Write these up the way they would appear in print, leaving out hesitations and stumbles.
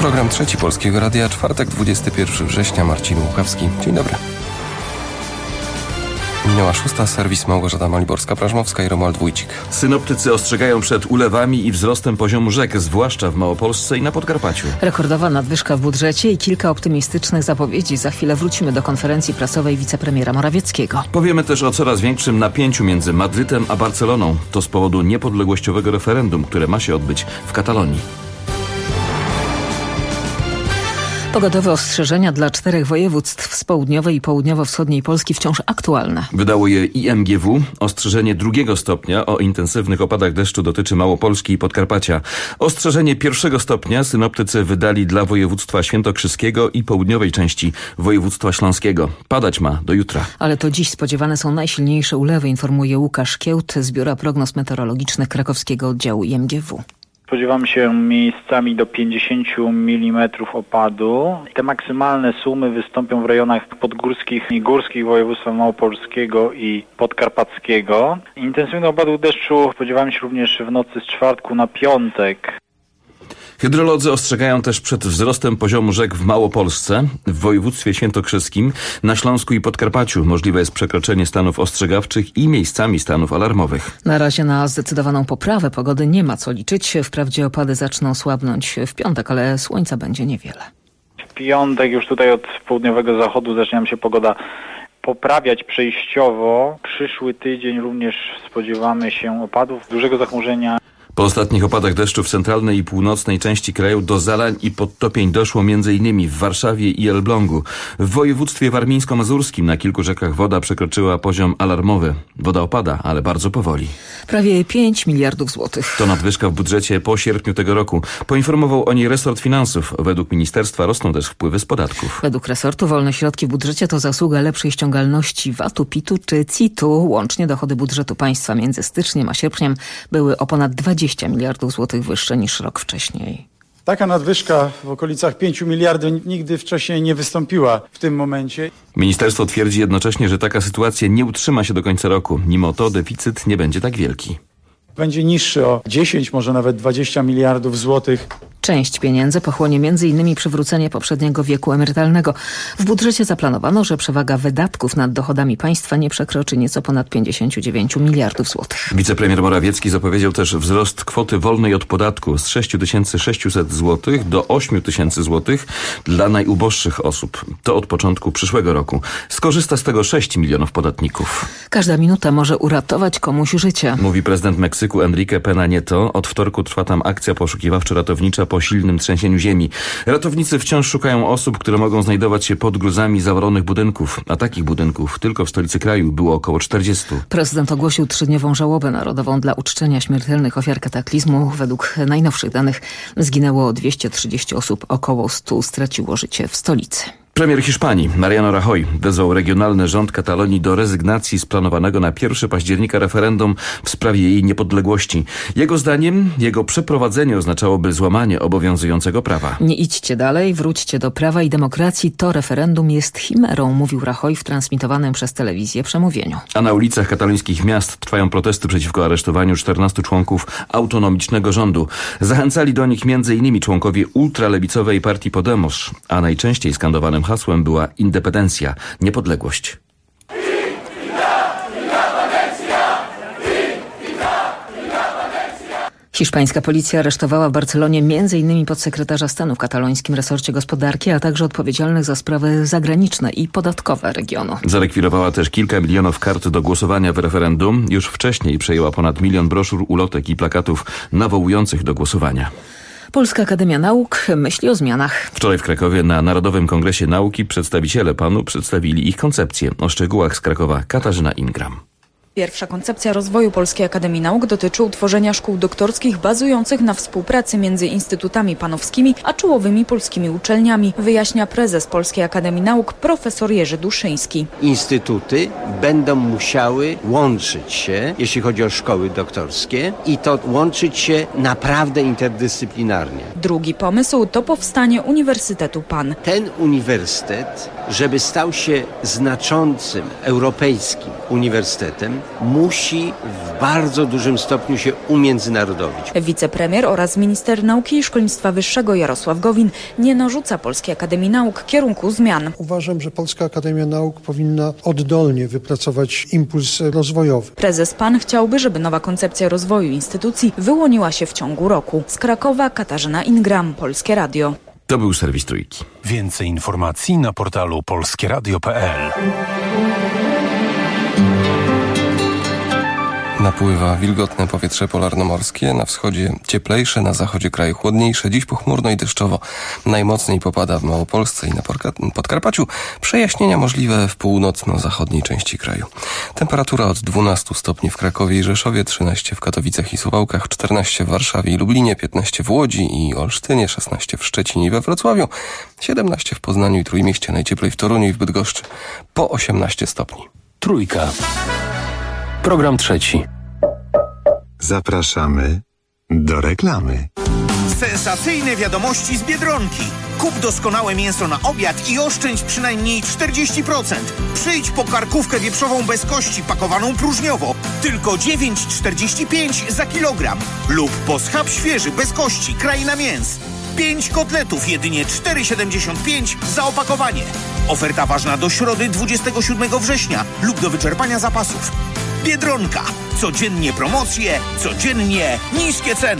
program Trzeci Polskiego Radia, czwartek, 21 września, Marcin Łukawski. Dzień dobry. Minęła 6, serwis Małgorzata Maliborska-Prażmowska i Romuald Wójcik. Synoptycy ostrzegają przed ulewami i wzrostem poziomu rzek, zwłaszcza w Małopolsce i na Podkarpaciu. Rekordowa nadwyżka w budżecie i kilka optymistycznych zapowiedzi. Za chwilę wrócimy do konferencji prasowej wicepremiera Morawieckiego. Powiemy też o coraz większym napięciu między Madrytem a Barceloną. To z powodu niepodległościowego referendum, które ma się odbyć w Katalonii. Pogodowe ostrzeżenia dla 4 województw z południowej i południowo-wschodniej Polski wciąż aktualne. Wydało je IMGW. Ostrzeżenie 2 stopnia o intensywnych opadach deszczu dotyczy Małopolski i Podkarpacia. Ostrzeżenie 1 stopnia synoptycy wydali dla województwa świętokrzyskiego i południowej części województwa śląskiego. Padać ma do jutra. Ale to dziś spodziewane są najsilniejsze ulewy, informuje Łukasz Kiełt z Biura Prognoz Meteorologicznych krakowskiego oddziału IMGW. Spodziewamy się miejscami do 50 mm opadu. Te maksymalne sumy wystąpią w rejonach podgórskich i górskich województwa małopolskiego i podkarpackiego. Intensywnego opadu deszczu spodziewamy się również w nocy z czwartku na piątek. Hydrolodzy ostrzegają też przed wzrostem poziomu rzek w Małopolsce, w województwie świętokrzyskim, na Śląsku i Podkarpaciu. Możliwe jest przekroczenie stanów ostrzegawczych i miejscami stanów alarmowych. Na razie na zdecydowaną poprawę pogody nie ma co liczyć. Wprawdzie opady zaczną słabnąć w piątek, ale słońca będzie niewiele. W piątek już tutaj od południowego zachodu zaczyna się pogoda poprawiać przejściowo. Przyszły tydzień również spodziewamy się opadów, dużego zachmurzenia. Po ostatnich opadach deszczu w centralnej i północnej części kraju do zalań i podtopień doszło m.in. w Warszawie i Elblągu. W województwie warmińsko-mazurskim na kilku rzekach woda przekroczyła poziom alarmowy. Woda opada, ale bardzo powoli. Prawie 5 miliardów złotych. To nadwyżka w budżecie po sierpniu tego roku. Poinformował o niej resort finansów. Według ministerstwa rosną też wpływy z podatków. Według resortu wolne środki w budżecie to zasługa lepszej ściągalności VAT-u, PIT-u czy CIT-u. Łącznie dochody budżetu państwa między styczniem a sierpniem były o ponad 20 miliardów złotych wyższe niż rok wcześniej. Taka nadwyżka w okolicach 5 miliardów nigdy wcześniej nie wystąpiła w tym momencie. Ministerstwo twierdzi jednocześnie, że taka sytuacja nie utrzyma się do końca roku. Mimo to deficyt nie będzie tak wielki. Będzie niższy o 10, może nawet 20 miliardów złotych. Część pieniędzy pochłonie m.in. przywrócenie poprzedniego wieku emerytalnego. W budżecie zaplanowano, że przewaga wydatków nad dochodami państwa nie przekroczy nieco ponad 59 miliardów złotych. Wicepremier Morawiecki zapowiedział też wzrost kwoty wolnej od podatku z 6600 zł do 8000 zł dla najuboższych osób. To od początku przyszłego roku. Skorzysta z tego 6 milionów podatników. Każda minuta może uratować komuś życie, mówi prezydent Meksyku Enrique Pena Nieto. Od wtorku trwa tam akcja poszukiwawczo-ratownicza po silnym trzęsieniu ziemi. Ratownicy wciąż szukają osób, które mogą znajdować się pod gruzami zawalonych budynków. A takich budynków tylko w stolicy kraju było około 40. Prezydent ogłosił 3-dniową żałobę narodową dla uczczenia śmiertelnych ofiar kataklizmu. Według najnowszych danych zginęło 230 osób, około 100 straciło życie w stolicy. Premier Hiszpanii Mariano Rajoy wezwał regionalny rząd Katalonii do rezygnacji z planowanego na 1 października referendum w sprawie jej niepodległości. Jego zdaniem jego przeprowadzenie oznaczałoby złamanie obowiązującego prawa. Nie idźcie dalej, wróćcie do prawa i demokracji. To referendum jest chimerą, mówił Rajoy w transmitowanym przez telewizję przemówieniu. A na ulicach katalońskich miast trwają protesty przeciwko aresztowaniu 14 członków autonomicznego rządu. Zachęcali do nich m.in. członkowie ultralewicowej partii Podemos, a najczęściej skandowanym hasłem była independencja, niepodległość. Hiszpańska policja aresztowała w Barcelonie m.in. podsekretarza stanu w katalońskim resorcie gospodarki, a także odpowiedzialnych za sprawy zagraniczne i podatkowe regionu. Zarekwirowała też kilka milionów kart do głosowania w referendum. Już wcześniej przejęła ponad 1 000 000 broszur, ulotek i plakatów nawołujących do głosowania. Polska Akademia Nauk myśli o zmianach. Wczoraj w Krakowie na Narodowym Kongresie Nauki przedstawiciele PAN-u przedstawili ich koncepcję. O szczegółach z Krakowa Katarzyna Ingram. Pierwsza koncepcja rozwoju Polskiej Akademii Nauk dotyczy utworzenia szkół doktorskich bazujących na współpracy między instytutami panowskimi a czołowymi polskimi uczelniami, wyjaśnia prezes Polskiej Akademii Nauk profesor Jerzy Duszyński. Instytuty będą musiały łączyć się, jeśli chodzi o szkoły doktorskie, i to łączyć się naprawdę interdyscyplinarnie. Drugi pomysł to powstanie Uniwersytetu PAN. Ten uniwersytet żeby stał się znaczącym europejskim uniwersytetem, musi w bardzo dużym stopniu się umiędzynarodowić. Wicepremier oraz minister nauki i szkolnictwa wyższego Jarosław Gowin nie narzuca Polskiej Akademii Nauk kierunku zmian. Uważam, że Polska Akademia Nauk powinna oddolnie wypracować impuls rozwojowy. Prezes PAN chciałby, żeby nowa koncepcja rozwoju instytucji wyłoniła się w ciągu roku. Z Krakowa Katarzyna Ingram, Polskie Radio. To był serwis Trójki. Więcej informacji na portalu polskieradio.pl. Napływa wilgotne powietrze polarnomorskie, na wschodzie cieplejsze, na zachodzie kraju chłodniejsze, dziś pochmurno i deszczowo. Najmocniej popada w Małopolsce i na Podkarpaciu, przejaśnienia możliwe w północno-zachodniej części kraju. Temperatura od 12 stopni w Krakowie i Rzeszowie, 13 w Katowicach i Suwałkach, 14 w Warszawie i Lublinie, 15 w Łodzi i Olsztynie, 16 w Szczecinie i we Wrocławiu, 17 w Poznaniu i Trójmieście, najcieplej w Toruniu i w Bydgoszczy, po 18 stopni. Trójka. Program trzeci. Zapraszamy do reklamy. Sensacyjne wiadomości z Biedronki. Kup doskonałe mięso na obiad i oszczędź przynajmniej 40%. Przyjdź po karkówkę wieprzową bez kości pakowaną próżniowo. Tylko 9,45 za kilogram. Lub po schab świeży bez kości Kraina Mięs. 5 kotletów jedynie 4,75 za opakowanie. Oferta ważna do środy 27 września lub do wyczerpania zapasów. Biedronka. Codziennie promocje, codziennie niskie ceny.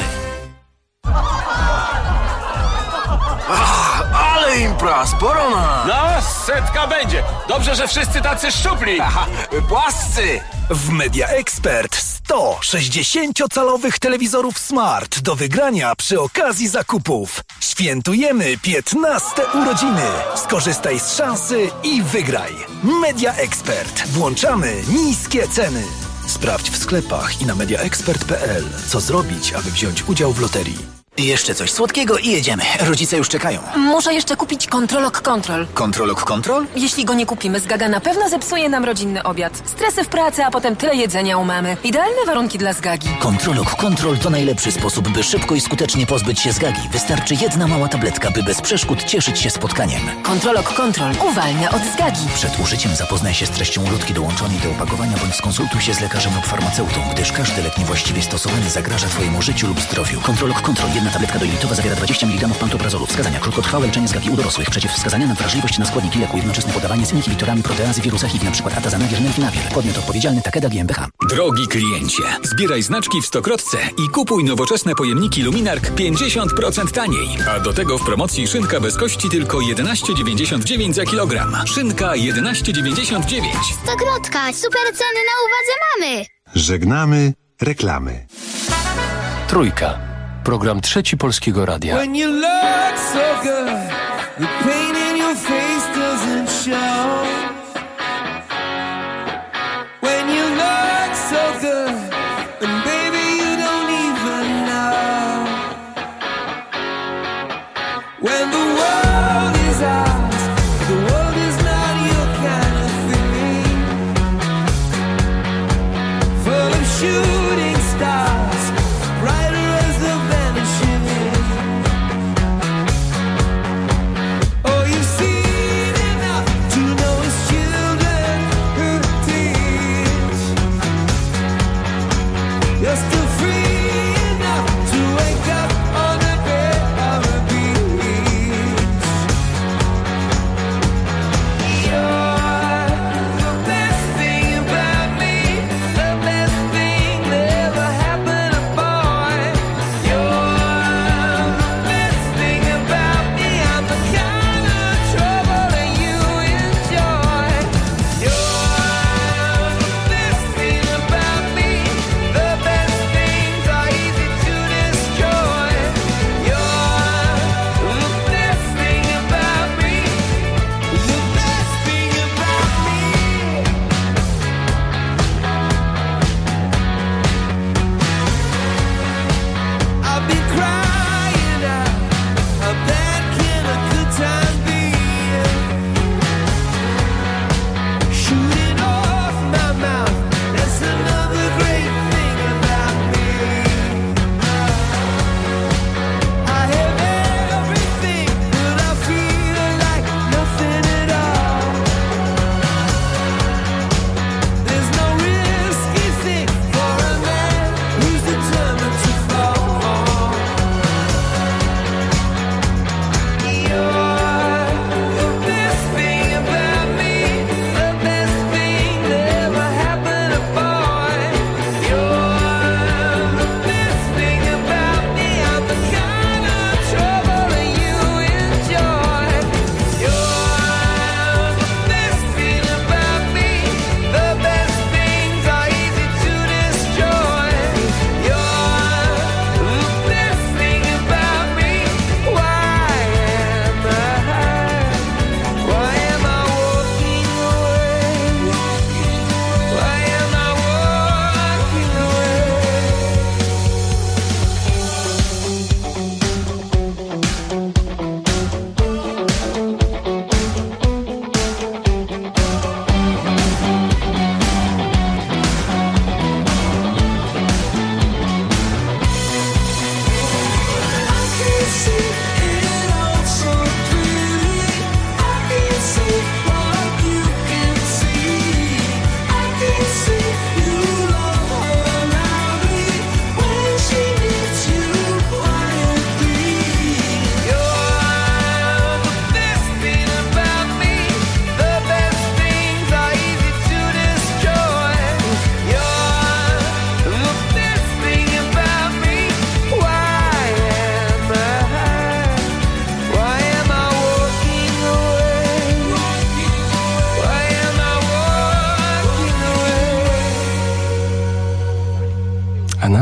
Ale impra, sporo ma! No, setka będzie. Dobrze, że wszyscy tacy szczupli. Płascy! W Media Expert 100 60-calowych telewizorów Smart do wygrania przy okazji zakupów. Świętujemy 15 urodziny. Skorzystaj z szansy i wygraj. Media Expert. Włączamy niskie ceny. Sprawdź w sklepach i na mediaexpert.pl, co zrobić, aby wziąć udział w loterii. Jeszcze coś słodkiego i jedziemy. Rodzice już czekają. Muszę jeszcze kupić Controlog Control. Controlog Control? Jeśli go nie kupimy, Zgaga na pewno zepsuje nam rodzinny obiad. Stresy w pracy, a potem tyle jedzenia u mamy. Idealne warunki dla Zgagi. Controlog Control to najlepszy sposób, by szybko i skutecznie pozbyć się Zgagi. Wystarczy jedna mała tabletka, by bez przeszkód cieszyć się spotkaniem. Controlog Control uwalnia od Zgagi. Przed użyciem zapoznaj się z treścią ulotki dołączonej do opakowania bądź skonsultuj się z lekarzem lub farmaceutą, gdyż każdy lek niewłaściwie stosowany zagraża Twojemu życiu lub zdrowiu. Controlog Control. Jedna tabletka dojlitowa zawiera 20 mg pantoprazolu. Wskazania: krótkotrwałe leczenie Zgagi u dorosłych. Przeciwwskazania na wrażliwość na składniki leku. Jednoczesne podawanie z inhibitorami proteazy wirusa HIV, np. atazanawir, nelfinawir. Podmiot odpowiedzialny: Takeda GmbH. Drogi kliencie, zbieraj znaczki w Stokrotce i kupuj nowoczesne pojemniki Luminark 50% taniej. A do tego w promocji szynka bez kości tylko 11,99 za kilogram. Szynka 11,99. Stokrotka, super ceny na uwadze mamy. Żegnamy reklamy. Trójka. Program trzeci Polskiego Radia. When you look so good, the pain in your face doesn't show. When you look so good, and baby you don't even know. When the world is ours, the world is not your kind of thing. Full of shooting stars, brighter as the vanishing. Oh, you've seen enough to know it's children who teach.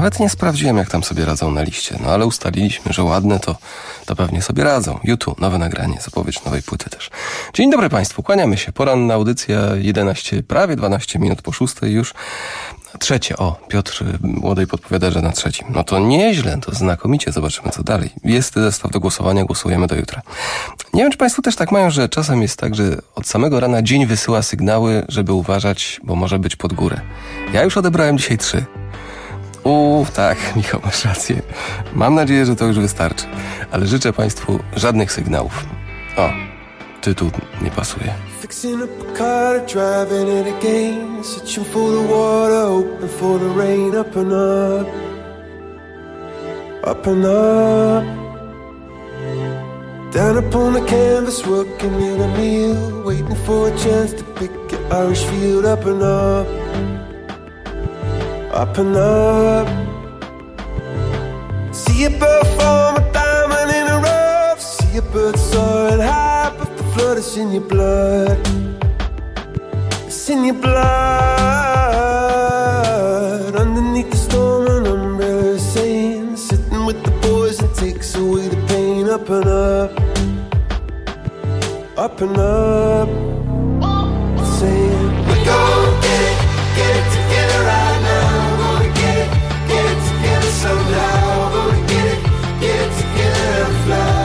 Nawet nie sprawdziłem, jak tam sobie radzą na liście, no ale ustaliliśmy, że ładne to pewnie sobie radzą. YouTube, nowe nagranie, zapowiedź nowej płyty też. Dzień dobry Państwu, kłaniamy się. Poranna audycja prawie 12 minut po 6 już. Trzecie, Piotr Młodej podpowiada, że na trzecim. No to nieźle, to znakomicie, zobaczymy co dalej. Jest zestaw do głosowania, głosujemy do jutra. Nie wiem, czy Państwo też tak mają, że czasem jest tak, że od samego rana dzień wysyła sygnały, żeby uważać, bo może być pod górę. Ja już odebrałem dzisiaj 3. Tak, Michał, masz rację. Mam nadzieję, że to już wystarczy. Ale życzę Państwu żadnych sygnałów. Tytuł nie pasuje. Fixing up a car, driving it again, searching for the water, hoping for the rain, up and up, up and up. Down upon the canvas, working in a meal, waiting for a chance to pick your Irish field, up and up, up and up. See a bird form a diamond in a rough, see a bird soaring high, but the flood is in your blood. It's in your blood. Underneath the storm, an umbrella is saying, sitting with the boys and takes away the pain. Up and up, up and up. Saying, we're gonna get it together right now. We're gonna get it together somehow. We're gonna get it together and fly.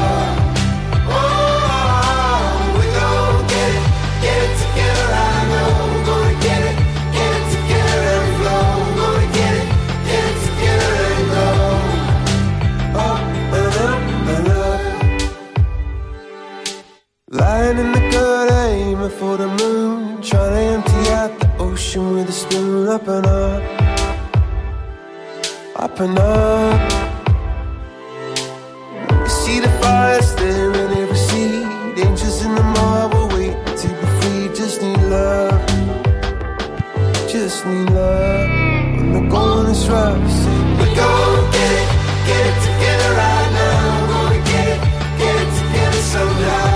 Lying in the gutter, aiming for the moon, trying to empty out the ocean with a spoon. Up and up, up and up. You see the fire staring every seed, angels in the marble waiting to be free. Just need love, just need love. When the going is rough, say we're gonna get it together right now. We're gonna get it together somehow.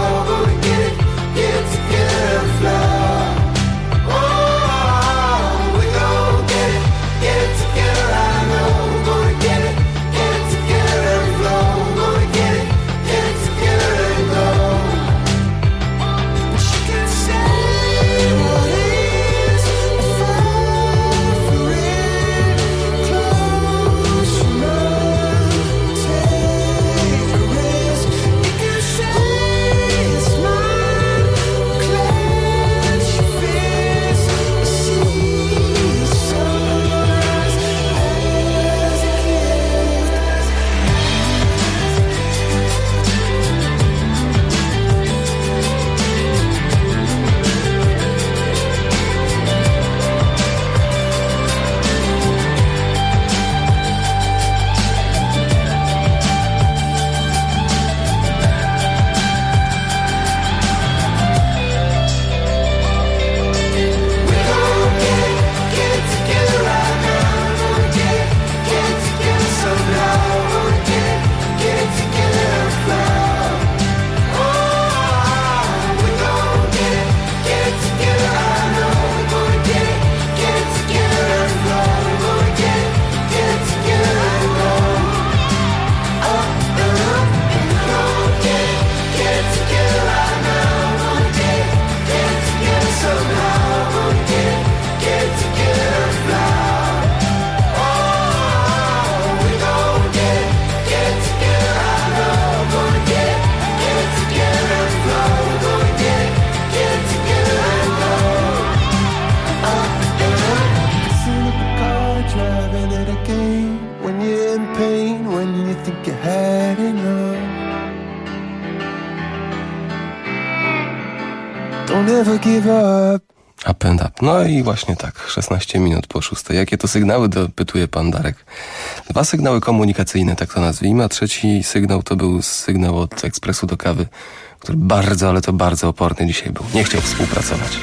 Up and up. No i właśnie tak, 16 minut po 6. Jakie to sygnały, dopytuje pan Darek. 2 sygnały komunikacyjne, tak to nazwijmy, a trzeci sygnał to był sygnał od ekspresu do kawy, który bardzo, ale to bardzo oporny dzisiaj był. Nie chciał współpracować.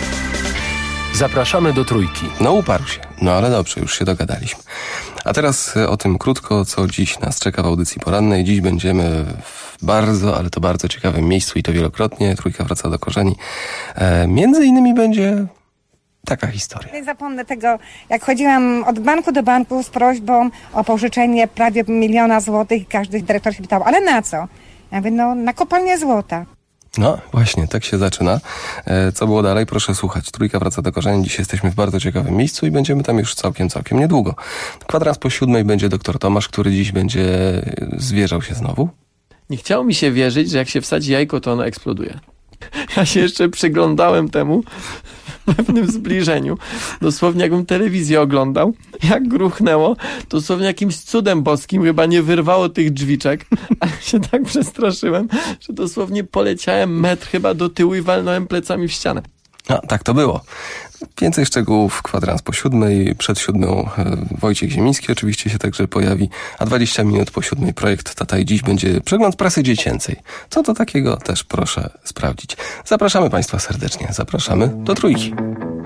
Zapraszamy do Trójki. No uparł się. No ale dobrze, już się dogadaliśmy. A teraz o tym krótko, co dziś nas czeka w audycji porannej. Dziś będziemy w bardzo, ale to bardzo ciekawym miejscu i to wielokrotnie. Trójka wraca do korzeni. Między innymi będzie taka historia. Nie zapomnę tego, jak chodziłam od banku do banku z prośbą o pożyczenie prawie 1 000 000 złotych i każdy dyrektor się pytał, ale na co? Ja mówię, no na kopalnię złota. No właśnie, tak się zaczyna. Co było dalej? Proszę słuchać. Trójka wraca do korzeni. Dziś jesteśmy w bardzo ciekawym miejscu i będziemy tam już całkiem niedługo. 7:15 będzie doktor Tomasz, który dziś będzie zwierzał się znowu. Nie chciało mi się wierzyć, że jak się wsadzi jajko, to ono eksploduje. Ja się jeszcze przyglądałem temu w pewnym zbliżeniu. Dosłownie jakbym telewizję oglądał. Jak gruchnęło, dosłownie jakimś cudem boskim chyba nie wyrwało tych drzwiczek. A się tak przestraszyłem, że dosłownie poleciałem metr chyba do tyłu i walnąłem plecami w ścianę. A, tak to było. Więcej szczegółów 7:15. Przed 7 Wojciech Ziemiński oczywiście się także pojawi, a 20 minut po 7 projekt Tata i Dziś będzie przegląd prasy dziecięcej. Co to takiego? Też proszę sprawdzić. Zapraszamy Państwa serdecznie. Zapraszamy do Trójki.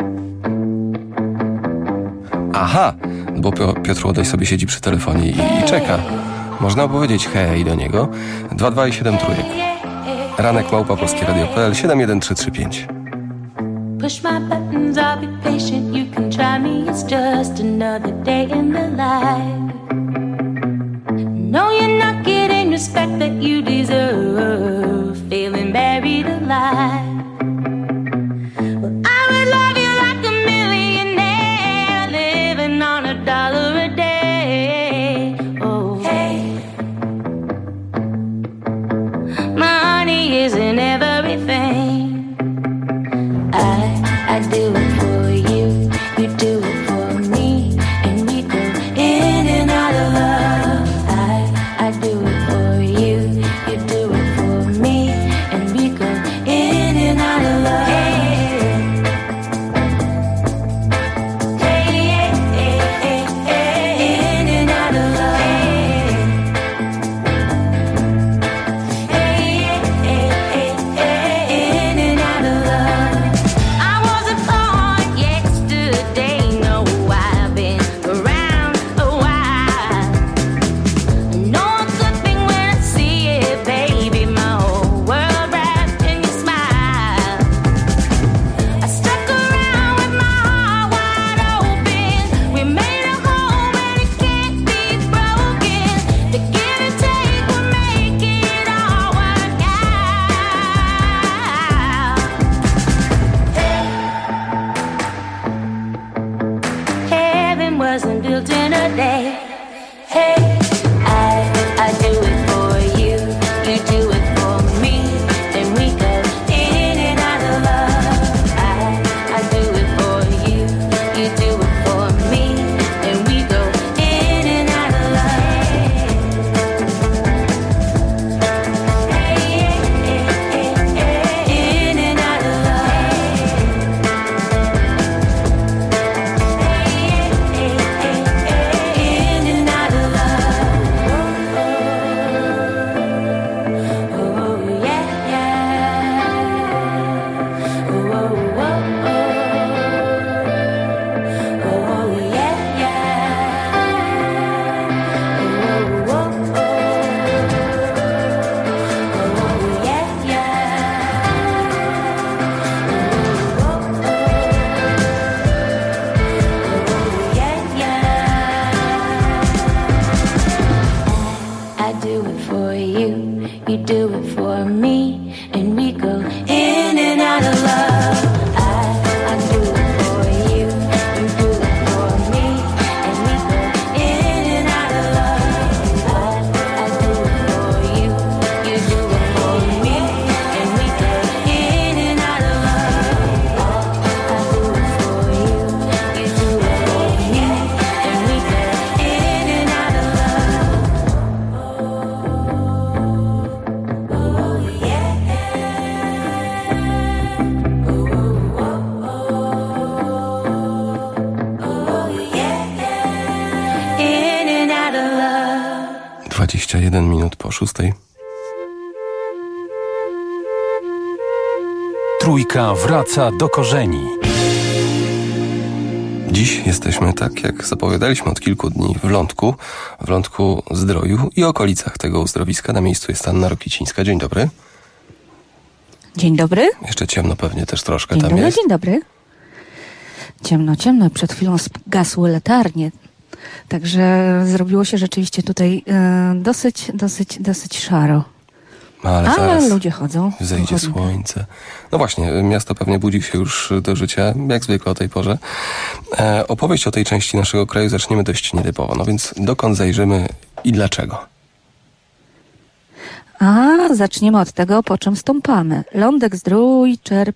Aha, bo Piotr Łodoś sobie siedzi przy telefonie i czeka. Można opowiedzieć hej do niego. 22 i 7 trójek. ranek@polskieradio.pl 71335. Push my buttons, I'll be patient, you can try me, it's just another day in the life. No, you're not getting respect that you deserve, feeling buried alive. Well, I would love you like a millionaire, living on $1 a day. Oh, hey, money isn't everything. I do it for you, you do it for me, and we go in and out of love. I do it for you, you do it for me, and we go in and out of love. Hey, hey, hey, hey, in and out of love. Hey, hey, hey, hey, in and out of love. Wasn't built in a day. Hey, I do it for you, you do it for me, then we go in and out of love. I do it for you, you do it for me, then we go in and out of love. Hey, in and out of love. I do it for you, you do it for me, and we go in and out of love. I do it for you, you do it for me, and we go in and out of love. I do it for you, you do it for me, and we go in and out of love. I do it for you, you do it for me, and we go in and out of love. In and out of love. 21 minut po 6. Trójka wraca do korzeni. Dziś jesteśmy, tak jak zapowiadaliśmy od kilku dni, w Lądku Zdroju i okolicach tego uzdrowiska. Na miejscu jest Anna Rokicińska. Dzień dobry. Dzień dobry. Jeszcze ciemno pewnie też troszkę Dzień tam dobry, jest. dzień dobry. Ciemno, ciemno. Przed chwilą gasły latarnie. Także zrobiło się rzeczywiście tutaj dosyć szaro. Ale zaraz ludzie chodzą. Wzejdzie słońce. No właśnie, miasto pewnie budzi się już do życia, jak zwykle o tej porze. Opowieść o tej części naszego kraju zaczniemy dość nietypowo. No więc dokąd zajrzymy i dlaczego? Zaczniemy od tego, po czym stąpamy. Lądek-Zdrój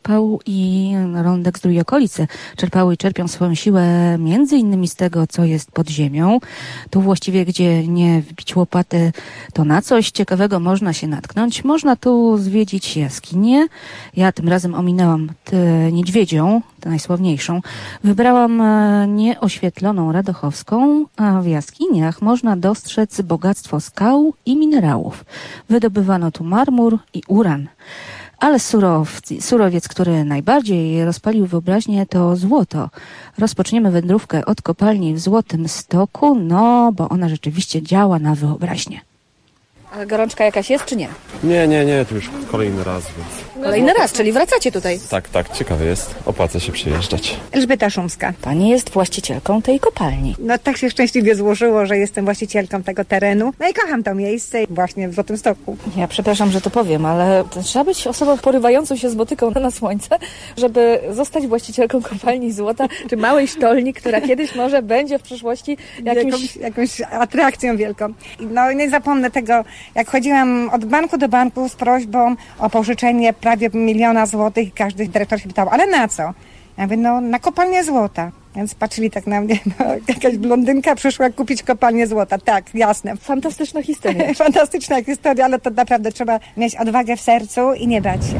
i okolice czerpały i czerpią swoją siłę między innymi z tego, co jest pod ziemią. Tu właściwie, gdzie nie wbić łopaty, to na coś ciekawego można się natknąć. Można tu zwiedzić jaskinię. Ja tym razem ominęłam Niedźwiedzią, tę najsławniejszą. Wybrałam nieoświetloną Radochowską, a w jaskiniach można dostrzec bogactwo skał i minerałów. Wydobywano tu marmur i uran. Ale surowiec, który najbardziej rozpalił wyobraźnię, to złoto. Rozpoczniemy wędrówkę od kopalni w Złotym Stoku, bo ona rzeczywiście działa na wyobraźnię. Ale gorączka jakaś jest, czy nie? Nie, to już kolejny raz, więc... Kolejny raz, czyli wracacie tutaj. Tak, ciekawe jest. Opłaca się przyjeżdżać. Elżbieta Szumska. Pani jest właścicielką tej kopalni. No tak się szczęśliwie złożyło, że jestem właścicielką tego terenu. No i kocham to miejsce właśnie w Złotym Stoku. Ja przepraszam, że to powiem, ale trzeba być osobą porywającą się z motyką na słońce, żeby zostać właścicielką kopalni złota, czy małej sztolni, która kiedyś może będzie w przyszłości jakąś atrakcją wielką. No nie zapomnę tego, jak chodziłam od banku do banku z prośbą o pożyczenie prawie 1 miliona złotych i każdy dyrektor się pytał, ale na co? Ja mówię, na kopalnię złota. Więc patrzyli tak na mnie, jakaś blondynka przyszła kupić kopalnię złota. Tak, jasne. Fantastyczna historia. Fantastyczna historia, ale to naprawdę trzeba mieć odwagę w sercu i nie bać się.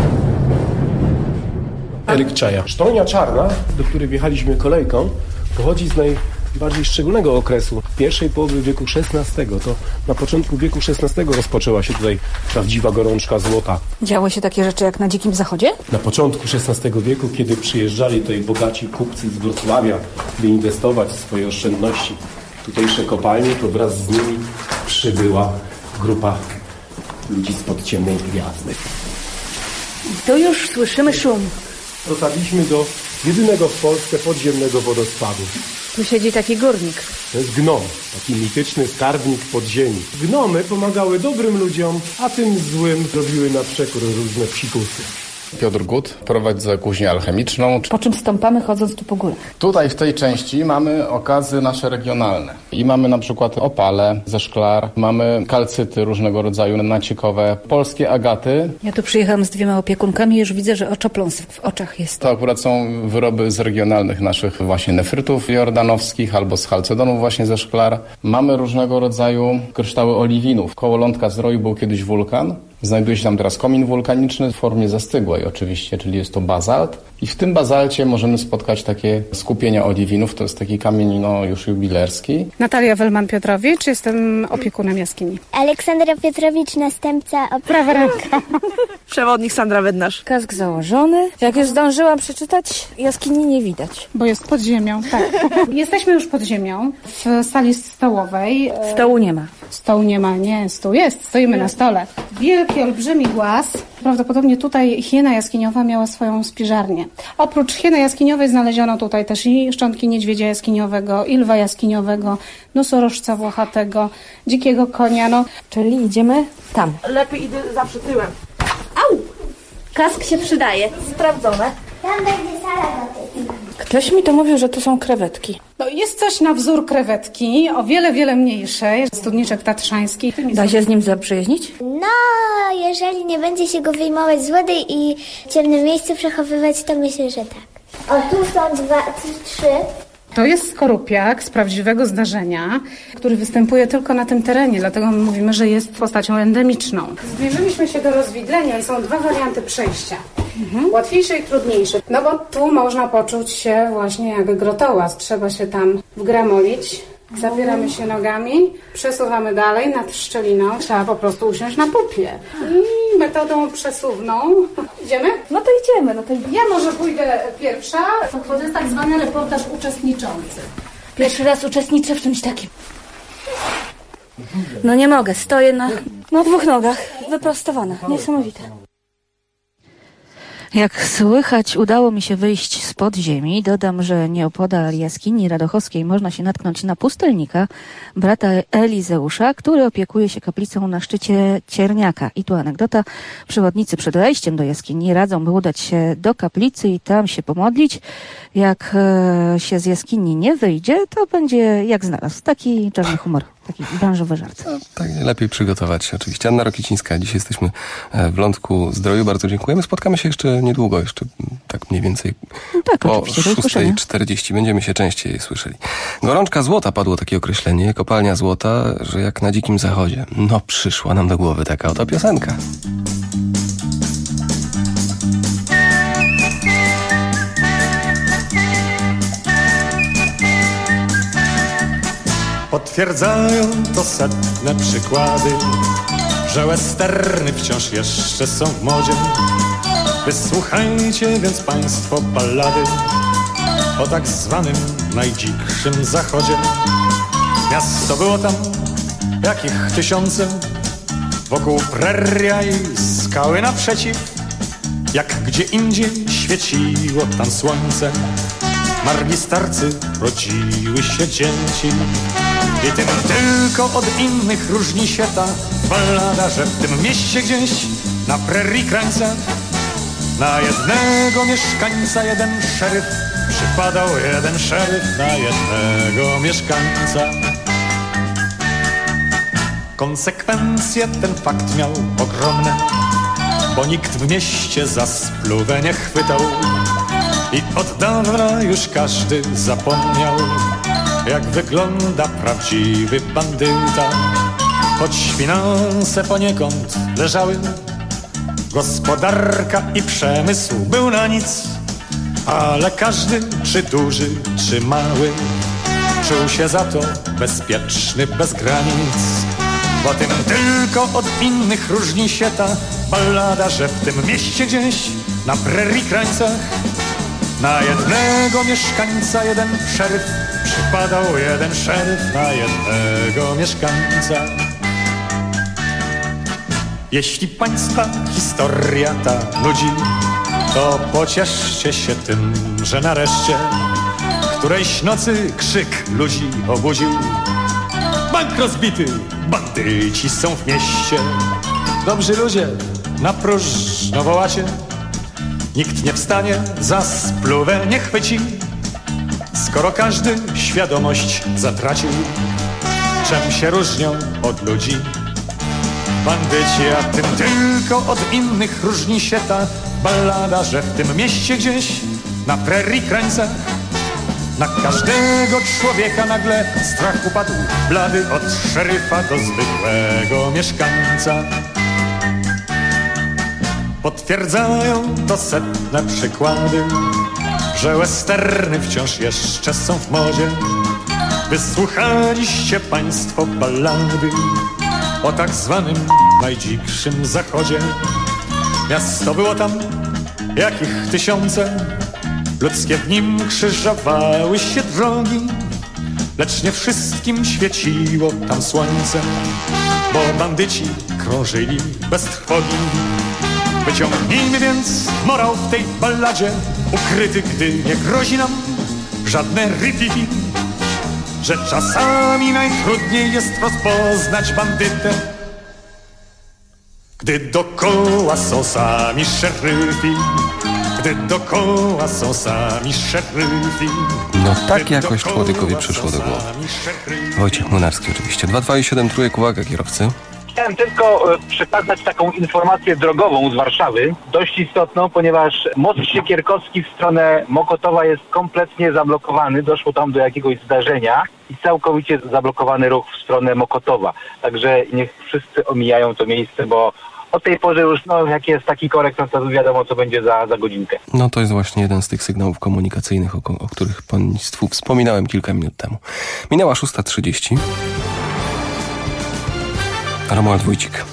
Eryk Czaja. Sztolnia czarna, do której wjechaliśmy kolejką, pochodzi z najbardziej szczególnego okresu, pierwszej połowy wieku XVI. To na początku wieku XVI rozpoczęła się tutaj prawdziwa gorączka złota. Działy się takie rzeczy jak na Dzikim Zachodzie? Na początku XVI wieku, kiedy przyjeżdżali tutaj bogaci kupcy z Wrocławia, by inwestować swoje oszczędności w tutejsze kopalnie, to wraz z nimi przybyła grupa ludzi spod ciemnej gwiazdy. Tu już słyszymy szum. Dotarliśmy do jedynego w Polsce podziemnego wodospadu. Tu siedzi taki górnik. To jest gnom, taki mityczny skarbnik podziemi. Gnomy pomagały dobrym ludziom, a tym złym robiły na przekór różne psikusy. Piotr Gut prowadzi kuźnię alchemiczną. Po czym stąpamy, chodząc tu po górach? Tutaj w tej części mamy okazy nasze regionalne. I mamy na przykład opale ze szklar, mamy kalcyty różnego rodzaju nacikowe, polskie agaty. Ja tu przyjechałam z 2 opiekunkami i już widzę, że oczopląs w oczach jest. To akurat są wyroby z regionalnych naszych właśnie nefrytów jordanowskich albo z chalcedonów właśnie ze szklar. Mamy różnego rodzaju kryształy oliwinów. Koło Lądka Zdroju był kiedyś wulkan. Znajduje się tam teraz komin wulkaniczny w formie zastygłej oczywiście, czyli jest to bazalt. I w tym bazalcie możemy spotkać takie skupienia oliwinów. To jest taki kamień już jubilerski. Natalia Welman-Piotrowicz, jestem opiekunem jaskini. Aleksandra Piotrowicz, następca prawa ręka. Przewodnik Sandra Wednarz. Kask założony. Jak już zdążyłam przeczytać, jaskini nie widać. Bo jest pod ziemią, tak. Jesteśmy już pod ziemią, w sali stołowej. Stołu nie ma. Stołu nie ma, nie, stół jest, stoimy na stole. Wielki, olbrzymi głaz. Prawdopodobnie tutaj hiena jaskiniowa miała swoją spiżarnię. Oprócz hieny jaskiniowej znaleziono tutaj też i szczątki niedźwiedzia jaskiniowego, i lwa jaskiniowego, nosorożca włochatego, dzikiego konia. Czyli idziemy tam. Lepiej idę zawsze tyłem. Au! Kask się przydaje. Sprawdzone. Tam będzie sala gotyki. Ktoś mi to mówił, że to są krewetki. Jest coś na wzór krewetki, o wiele mniejszej. Studniczek tatrzański. Da się z nim zaprzyjaźnić? No, jeżeli nie będzie się go wyjmować z wody i w ciemnym miejscu przechowywać, to myślę, że tak. O, tu są 2, 3. To jest skorupiak z prawdziwego zdarzenia, który występuje tylko na tym terenie, dlatego my mówimy, że jest postacią endemiczną. Zbliżyliśmy się do rozwidlenia i są 2 warianty przejścia. Łatwiejsze i trudniejsze. No bo tu można poczuć się właśnie jak grotołaz. Trzeba się tam wgramolić. Zapieramy się nogami, przesuwamy dalej nad szczeliną. Trzeba po prostu usiąść na pupie. I metodą przesuwną. Idziemy? No to idziemy. Ja może pójdę pierwsza. To jest tak zwany reportaż uczestniczący. Pierwszy raz uczestniczę w czymś takim. No nie mogę, stoję na 2 nogach, wyprostowana. Niesamowite. Jak słychać, udało mi się wyjść z podziemi. Dodam, że nieopodal jaskini radochowskiej można się natknąć na pustelnika, brata Elizeusza, który opiekuje się kaplicą na szczycie Cierniaka. I tu anegdota. Przewodnicy przed wejściem do jaskini radzą, by udać się do kaplicy i tam się pomodlić. Jak się z jaskini nie wyjdzie, to będzie jak znalazł. Taki czarny humor. Taki branżowy żart. No, tak, lepiej przygotować się oczywiście. Anna Rokicińska, dzisiaj jesteśmy w Lądku Zdroju. Bardzo dziękujemy. Spotkamy się jeszcze niedługo, jeszcze tak mniej więcej po 6:40. Będziemy się częściej słyszeli. Gorączka złota, padło takie określenie, kopalnia złota, że jak na dzikim zachodzie. No, przyszła nam do głowy taka oto piosenka. Potwierdzają to setne przykłady, że westerny wciąż jeszcze są w modzie. Wysłuchajcie więc państwo ballady o tak zwanym najdzikszym zachodzie. Miasto było tam, jakich tysiące, wokół preria i skały naprzeciw. Jak gdzie indziej świeciło tam słońce, marni starcy rodziły się dzieci. I tym tylko od innych różni się ta ballada, że w tym mieście gdzieś na prerii krańca na jednego mieszkańca jeden szeryf przypadał, jeden szeryf na jednego mieszkańca. Konsekwencje ten fakt miał ogromne, bo nikt w mieście za spluwę nie chwytał i od dawna już każdy zapomniał, jak wygląda prawdziwy bandyta. Choć finanse poniekąd leżały, gospodarka i przemysł był na nic, ale każdy, czy duży, czy mały, czuł się za to bezpieczny, bez granic. Bo tym tylko od innych różni się ta ballada, że w tym mieście gdzieś na prerii krańcach na jednego mieszkańca jeden szeryf przypadał, jeden szeryf na jednego mieszkańca. Jeśli państwa historia ta nudzi, to pocieszcie się tym, że nareszcie którejś nocy krzyk ludzi obudził. Bank rozbity, bandyci są w mieście. Dobrzy ludzie, na próżno wołacie. Nikt nie wstanie, za spluwę nie chwyci, skoro każdy świadomość zatracił. Czym się różnią od ludzi bandyci, a tym tylko od innych różni się ta ballada, że w tym mieście gdzieś na prerii krańcach na każdego człowieka nagle strach upadł, blady od szeryfa do zwykłego mieszkańca. Potwierdzają to setne przykłady, że westerny wciąż jeszcze są w modzie. Wysłuchaliście państwo ballady o tak zwanym najdzikszym zachodzie. Miasto było tam, jakich tysiące, ludzkie w nim krzyżowały się drogi, lecz nie wszystkim świeciło tam słońce, bo bandyci krążyli bez trwogi. Wyciągnijmy więc morał w tej balladzie, ukryty, gdy nie grozi nam żadne ripipi, że czasami najtrudniej jest rozpoznać bandytę, gdy dokoła są sami szeryfi, gdy dokoła są sami szeryfi. No tak jakoś człowiekowi przyszło do głowy. Wojciech Młynarski oczywiście. 227 trójek, uwaga kierowcy. Chciałem tylko przekazać taką informację drogową z Warszawy, dość istotną, ponieważ most Siekierkowski w stronę Mokotowa jest kompletnie zablokowany. Doszło tam do jakiegoś zdarzenia i całkowicie zablokowany ruch w stronę Mokotowa. Także niech wszyscy omijają to miejsce, bo o tej porze już, jak jest taki korek, to wiadomo, co będzie za godzinkę. No to jest właśnie jeden z tych sygnałów komunikacyjnych, o których państwu wspominałem kilka minut temu. Minęła 6:30. Romuald Wójcik.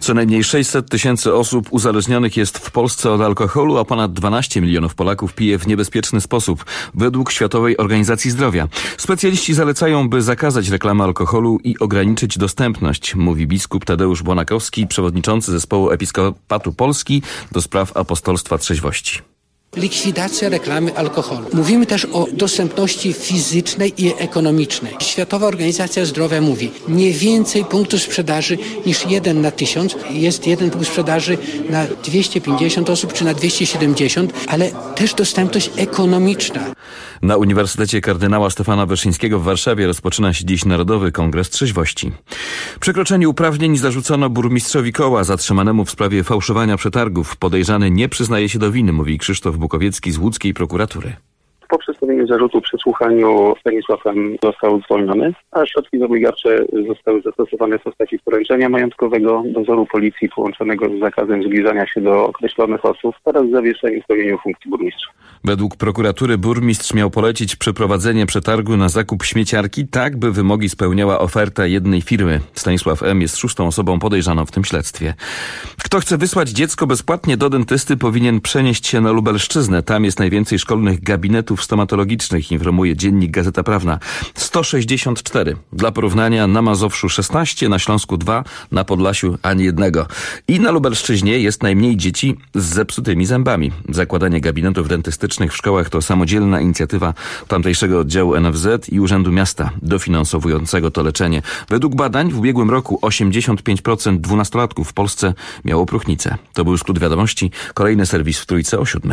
Co najmniej 600 tysięcy osób uzależnionych jest w Polsce od alkoholu, a ponad 12 milionów Polaków pije w niebezpieczny sposób, według Światowej Organizacji Zdrowia. Specjaliści zalecają, by zakazać reklamy alkoholu i ograniczyć dostępność, mówi biskup Tadeusz Błonakowski, przewodniczący Zespołu Episkopatu Polski do spraw apostolstwa trzeźwości. Likwidacja reklamy alkoholu. Mówimy też o dostępności fizycznej i ekonomicznej. Światowa Organizacja Zdrowia mówi, nie więcej punktów sprzedaży niż 1 na 1000. Jest jeden punkt sprzedaży na 250 osób czy na 270, ale też dostępność ekonomiczna. Na Uniwersytecie Kardynała Stefana Wyszyńskiego w Warszawie rozpoczyna się dziś Narodowy Kongres Trzeźwości. Przekroczenie uprawnień zarzucono burmistrzowi Koła zatrzymanemu w sprawie fałszowania przetargów. Podejrzany nie przyznaje się do winy, mówi Krzysztof Bukowiecki z łódzkiej prokuratury. Po przedstawieniu zarzutu przesłuchaniu Stanisław M. został zwolniony, a środki zapobiegawcze zostały zastosowane w postaci poręczenia majątkowego, dozoru policji połączonego z zakazem zbliżania się do określonych osób oraz zawieszeniu w pełnieniu funkcji burmistrza. Według prokuratury burmistrz miał polecić przeprowadzenie przetargu na zakup śmieciarki tak, by wymogi spełniała oferta jednej firmy. Stanisław M. jest 6. osobą podejrzaną w tym śledztwie. Kto chce wysłać dziecko bezpłatnie do dentysty, powinien przenieść się na Lubelszczyznę. Tam jest najwięcej szkolnych gabinetów stomatologicznych, informuje dziennik Gazeta Prawna. 164. Dla porównania na Mazowszu 16, na Śląsku 2, na Podlasiu ani jednego. I na Lubelszczyźnie jest najmniej dzieci z zepsutymi zębami. Zakładanie gabinetów dentystycznych w szkołach to samodzielna inicjatywa tamtejszego oddziału NFZ i Urzędu Miasta dofinansowującego to leczenie. Według badań w ubiegłym roku 85% 12-latków w Polsce miało próchnicę. To był skrót wiadomości. Kolejny serwis w Trójce o 7:00.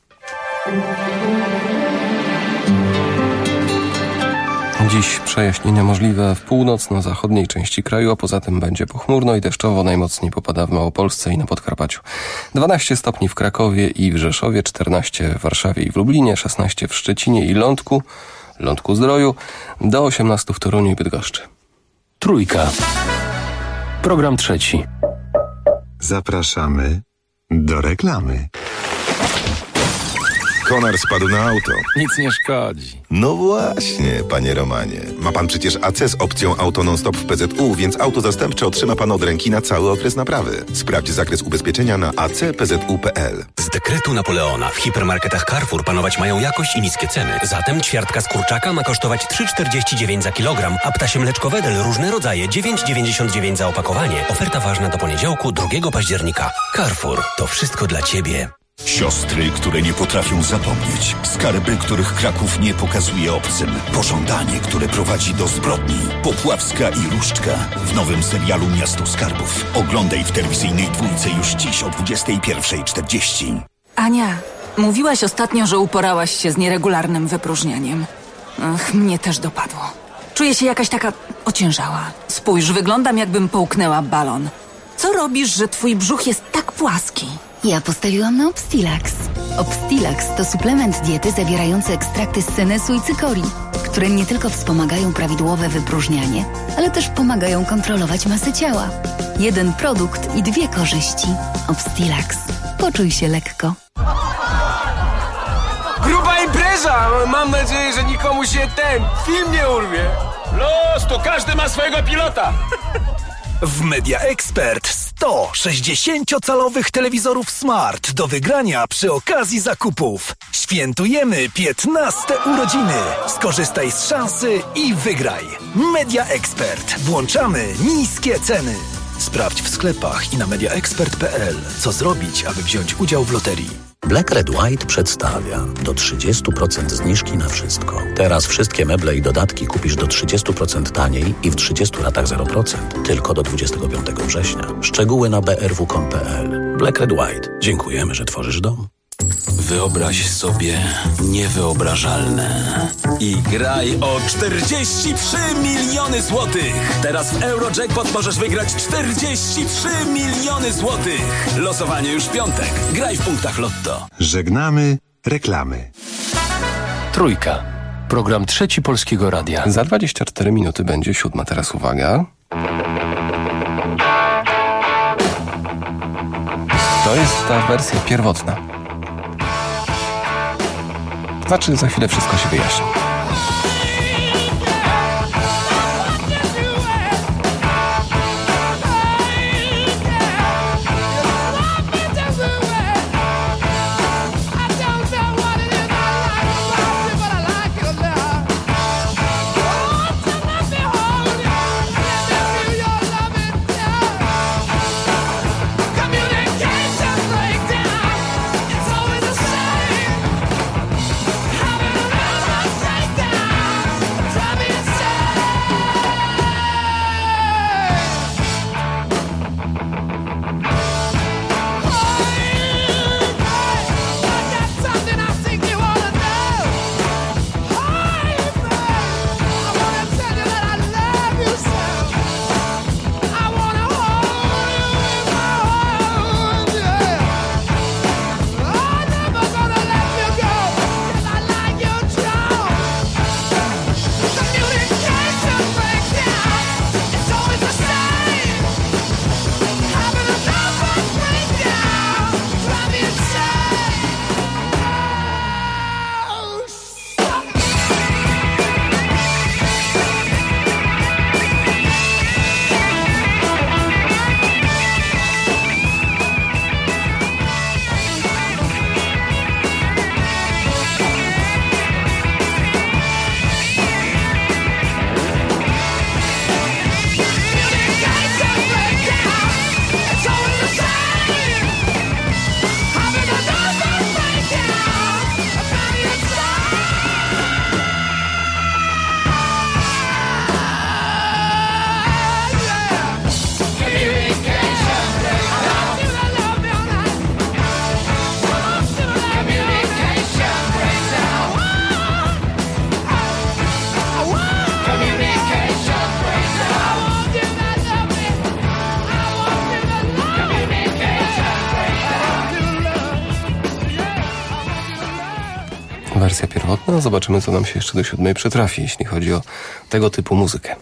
Dziś przejaśnienia możliwe w północno-zachodniej części kraju, a poza tym będzie pochmurno i deszczowo. Najmocniej popada w Małopolsce i na Podkarpaciu. 12 stopni w Krakowie i w Rzeszowie, 14 w Warszawie i w Lublinie, 16 w Szczecinie i Lądku-Zdroju, do 18 w Toruniu i Bydgoszczy. Trójka. Program trzeci. Zapraszamy do reklamy. Konar spadł na auto. Nic nie szkodzi. No właśnie, panie Romanie. Ma pan przecież AC z opcją auto non-stop w PZU, więc auto zastępcze otrzyma pan od ręki na cały okres naprawy. Sprawdź zakres ubezpieczenia na acpzu.pl. Z dekretu Napoleona w hipermarketach Carrefour panować mają jakość i niskie ceny. Zatem ćwiartka z kurczaka ma kosztować 3,49 za kilogram, a ptasie mleczko Wedel różne rodzaje 9,99 za opakowanie. Oferta ważna do poniedziałku 2 października. Carrefour. To wszystko dla ciebie. Siostry, które nie potrafią zapomnieć. Skarby, których Kraków nie pokazuje obcym. Pożądanie, które prowadzi do zbrodni. Popławska i Różdżka w nowym serialu Miasto Skarbów. Oglądaj w telewizyjnej Dwójce już dziś o 21:40. Ania, mówiłaś ostatnio, że uporałaś się z nieregularnym wypróżnianiem. Ach, mnie też dopadło. Czuję się jakaś taka ociężała. Spójrz, wyglądam jakbym połknęła balon. Co robisz, że twój brzuch jest tak płaski? Ja postawiłam na Obstilax. Obstilax to suplement diety zawierający ekstrakty z senesu i cykorii, które nie tylko wspomagają prawidłowe wypróżnianie, ale też pomagają kontrolować masę ciała. Jeden produkt i 2 korzyści. Obstilax. Poczuj się lekko. Gruba impreza! Mam nadzieję, że nikomu się ten film nie urwie. Los, to każdy ma swojego pilota. W Media Expert 100 60-calowych telewizorów Smart do wygrania przy okazji zakupów. Świętujemy 15 urodziny. Skorzystaj z szansy i wygraj. Media Expert. Włączamy niskie ceny. Sprawdź w sklepach i na mediaexpert.pl, co zrobić, aby wziąć udział w loterii. Black Red White przedstawia do 30% zniżki na wszystko. Teraz wszystkie meble i dodatki kupisz do 30% taniej i w 30 latach 0%. Tylko do 25 września. Szczegóły na brw.com.pl. Black Red White. Dziękujemy, że tworzysz dom. Wyobraź sobie niewyobrażalne i graj o 43 miliony złotych. Teraz w Eurojackpot możesz wygrać 43 miliony złotych. Losowanie już w piątek. Graj w punktach Lotto. Żegnamy reklamy. Trójka. Program trzeci Polskiego Radia. Za 24 minuty będzie 7. Teraz uwaga. To jest ta wersja pierwotna. Znaczy, za chwilę wszystko się wyjaśni. wersja pierwotna. Zobaczymy, co nam się jeszcze do 7 przytrafi, jeśli chodzi o tego typu muzykę.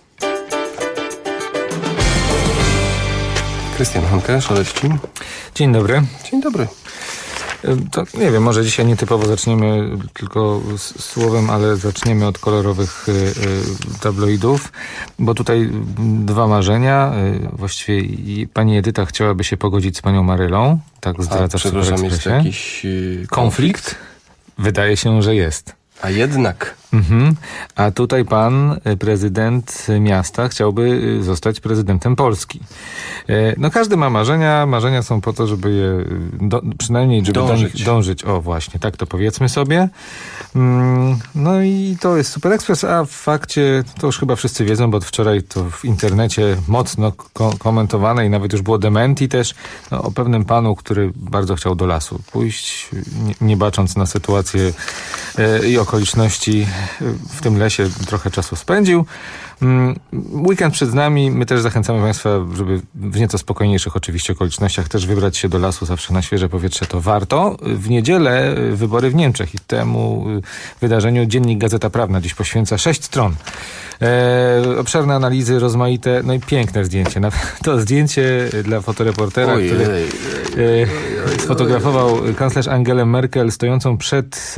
Krystian Hanke, Szaleści. Dzień dobry. Dzień dobry. To nie wiem, może dzisiaj nietypowo zaczniemy tylko słowem, ale zaczniemy od kolorowych tabloidów, bo tutaj 2 marzenia. Właściwie pani Edyta chciałaby się pogodzić z panią Marylą. Tak zdradza w przepraszam, jest jakiś konflikt? Wydaje się, że jest. A jednak. A tutaj pan prezydent miasta chciałby zostać prezydentem Polski. No każdy ma marzenia. Marzenia są po to, żeby je przynajmniej żeby do nich dążyć. O właśnie, tak to powiedzmy sobie. No i to jest Super Express, a w fakcie to już chyba wszyscy wiedzą, bo od wczoraj to w internecie mocno komentowane i nawet już było dementi też o pewnym panu, który bardzo chciał do lasu pójść, nie bacząc na sytuację i okoliczności. W tym lesie trochę czasu spędził. Weekend przed nami. My też zachęcamy Państwa, żeby w nieco spokojniejszych oczywiście okolicznościach też wybrać się do lasu. Zawsze na świeże powietrze to warto. W niedzielę wybory w Niemczech i temu wydarzeniu Dziennik Gazeta Prawna dziś poświęca 6 stron. Obszerne analizy, rozmaite, no i piękne zdjęcie. To zdjęcie dla fotoreportera, który sfotografował kanclerz Angelę Merkel stojącą przed...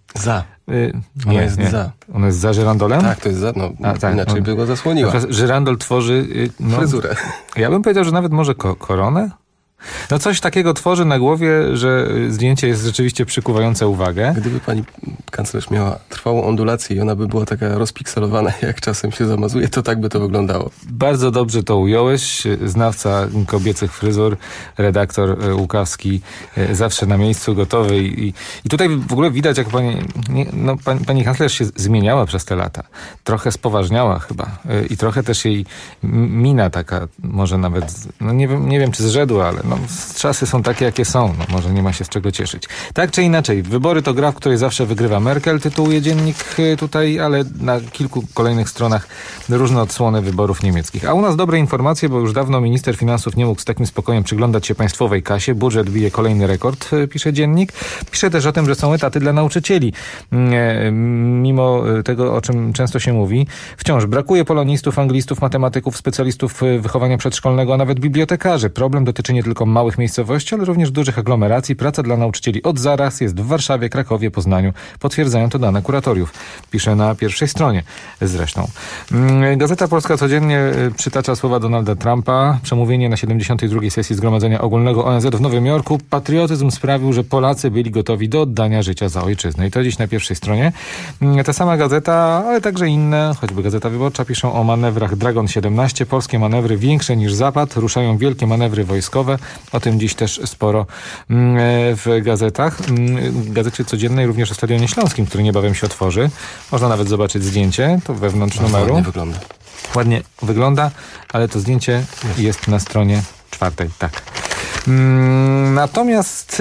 Ona jest za. Ona jest za żyrandolem? Tak, to jest za. Tak, inaczej by go zasłoniła. Żyrandol tworzy... fryzurę. Ja bym powiedział, że nawet może koronę? No coś takiego tworzy na głowie, że zdjęcie jest rzeczywiście przykuwające uwagę. Gdyby pani kanclerz miała trwałą ondulację i ona by była taka rozpikselowana, jak czasem się zamazuje, to tak by to wyglądało. Bardzo dobrze to ująłeś. Znawca kobiecych fryzur, redaktor Łukawski, zawsze na miejscu, gotowy. I tutaj w ogóle widać, jak pani kanclerz się zmieniała przez te lata. Trochę spoważniała chyba. I trochę też jej mina taka, może nawet, nie wiem czy zrzedła, ale czasy są takie, jakie są. Może nie ma się z czego cieszyć. Tak czy inaczej, wybory to gra, w której zawsze wygrywa Merkel, tytułuje dziennik tutaj, ale na kilku kolejnych stronach różne odsłony wyborów niemieckich. A u nas dobre informacje, bo już dawno minister finansów nie mógł z takim spokojem przyglądać się państwowej kasie. Budżet bije kolejny rekord, pisze dziennik. Pisze też o tym, że są etaty dla nauczycieli. Mimo tego, o czym często się mówi, wciąż brakuje polonistów, anglistów, matematyków, specjalistów wychowania przedszkolnego, a nawet bibliotekarzy. Problem dotyczy nie tylko małych miejscowości, ale również dużych aglomeracji. Praca dla nauczycieli od zaraz jest w Warszawie, Krakowie, Poznaniu. Potwierdzają to dane kuratoriów. Pisze na pierwszej stronie zresztą. Gazeta Polska codziennie przytacza słowa Donalda Trumpa. Przemówienie na 72. sesji Zgromadzenia Ogólnego ONZ w Nowym Jorku. Patriotyzm sprawił, że Polacy byli gotowi do oddania życia za ojczyznę. I to dziś na pierwszej stronie. Ta sama gazeta, ale także inne, choćby Gazeta Wyborcza, piszą o manewrach Dragon 17. Polskie manewry większe niż Zapad. Ruszają wielkie manewry wojskowe. O tym dziś też sporo w gazetach. W Gazecie Codziennej również o Stadionie Śląskim, który niebawem się otworzy. Można nawet zobaczyć zdjęcie, to wewnątrz numeru. Ładnie wygląda. Ładnie wygląda, ale to zdjęcie jest na stronie 4. Tak. Natomiast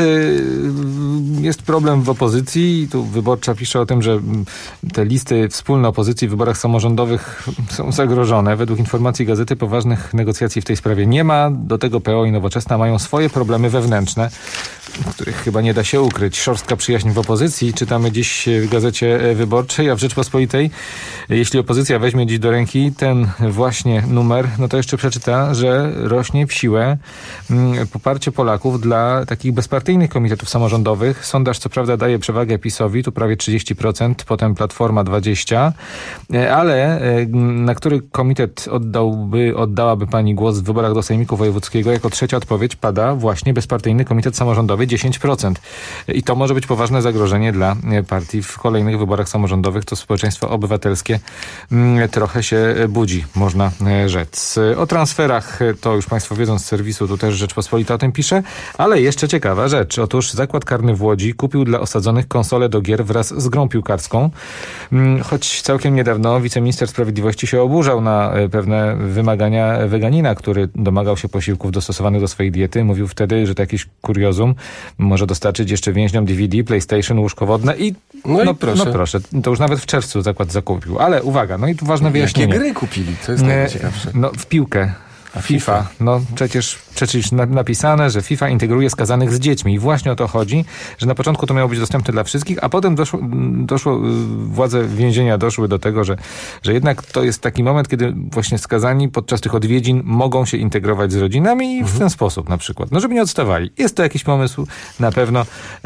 jest problem w opozycji. Tu Wyborcza pisze o tym, że te listy wspólne opozycji w wyborach samorządowych są zagrożone. Według informacji gazety poważnych negocjacji w tej sprawie nie ma. Do tego PO i Nowoczesna mają swoje problemy wewnętrzne, których chyba nie da się ukryć. Szorstka przyjaźń w opozycji. Czytamy dziś w Gazecie Wyborczej, a w Rzeczpospolitej, jeśli opozycja weźmie dziś do ręki ten właśnie numer, no to jeszcze przeczyta, że rośnie w siłę poparcie Polaków dla takich bezpartyjnych komitetów samorządowych. Sondaż co prawda daje przewagę PiS-owi, tu prawie 30%, potem Platforma 20%, ale na który komitet oddałaby pani głos w wyborach do Sejmiku Wojewódzkiego? Jako trzecia odpowiedź pada właśnie bezpartyjny komitet samorządowy 10%. I to może być poważne zagrożenie dla partii w kolejnych wyborach samorządowych. To społeczeństwo obywatelskie trochę się budzi, można rzec. O transferach to już państwo wiedzą z serwisu, tu też Rzeczpospolita o tym pisze, ale jeszcze ciekawa rzecz. Otóż Zakład Karny w Łodzi kupił dla osadzonych konsolę do gier wraz z grą piłkarską. Choć całkiem niedawno wiceminister sprawiedliwości się oburzał na pewne wymagania weganina, który domagał się posiłków dostosowanych do swojej diety. Mówił wtedy, że to jakiś kuriozum. Może dostarczyć jeszcze więźniom DVD, PlayStation, łóżko wodne i proszę. To już nawet w czerwcu zakład zakupił. Ale uwaga, no i tu ważne wyjaśnienie. Jakie gry kupili? To jest najciekawsze. W piłkę. FIFA. No przecież napisane, że FIFA integruje skazanych z dziećmi i właśnie o to chodzi, że na początku to miało być dostępne dla wszystkich, a potem władze więzienia doszły do tego, że jednak to jest taki moment, kiedy właśnie skazani podczas tych odwiedzin mogą się integrować z rodzinami i w ten sposób na przykład. No żeby nie odstawali. Jest to jakiś pomysł na pewno.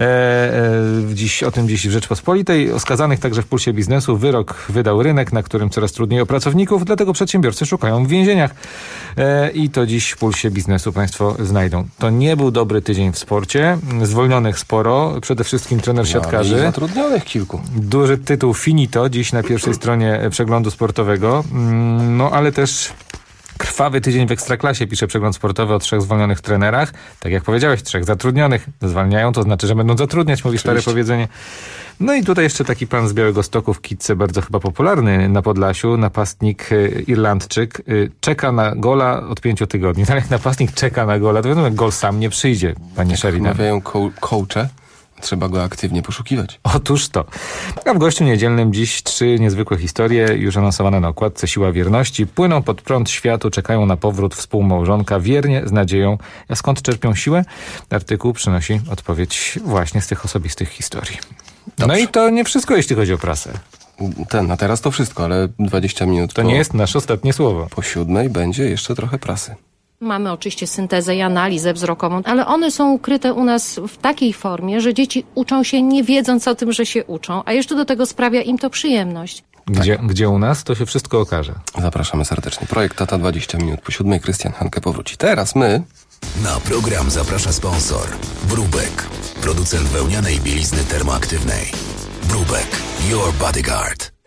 O tym dziś w Rzeczpospolitej. O skazanych także w Pulsie Biznesu. Wyrok wydał rynek, na którym coraz trudniej o pracowników, dlatego przedsiębiorcy szukają w więzieniach. I to dziś w Pulsie Biznesu Państwo znajdą. To nie był dobry tydzień w sporcie. Zwolnionych sporo. Przede wszystkim trener siatkarzy. I zatrudnionych kilku. Duży tytuł finito dziś na pierwszej stronie przeglądu sportowego. No ale też krwawy tydzień w Ekstraklasie, pisze przegląd sportowy o 3 zwolnionych trenerach. Tak jak powiedziałeś, 3 zatrudnionych. Zwalniają, to znaczy, że będą zatrudniać, mówi stare powiedzenie. No i tutaj jeszcze taki pan z Białegostoku w Kitce, bardzo chyba popularny na Podlasiu, napastnik Irlandczyk, czeka na gola od 5 tygodni. No jak napastnik czeka na gola, to wiadomo, gol sam nie przyjdzie, panie Sheridan. Mawiają coache. Trzeba go aktywnie poszukiwać. Otóż to. A w gościu niedzielnym dziś 3 niezwykłe historie, już anonsowane na okładce. Siła wierności. Płyną pod prąd światu, czekają na powrót współmałżonka wiernie, z nadzieją. A skąd czerpią siłę? Artykuł przynosi odpowiedź właśnie z tych osobistych historii. Dobrze. No i to nie wszystko, jeśli chodzi o prasę. A teraz to wszystko, ale 20 minut to nie jest nasze ostatnie słowo. Po 7 będzie jeszcze trochę prasy. Mamy oczywiście syntezę i analizę wzrokową, ale one są ukryte u nas w takiej formie, że dzieci uczą się nie wiedząc o tym, że się uczą, a jeszcze do tego sprawia im to przyjemność. Gdzie u nas, to się wszystko okaże. Zapraszamy serdecznie. Projekt Tata 20 minut po 7. Krystian Hanke powróci. Teraz my... Na program zaprasza sponsor Brubek, producent wełnianej bielizny termoaktywnej. Brubek, your bodyguard.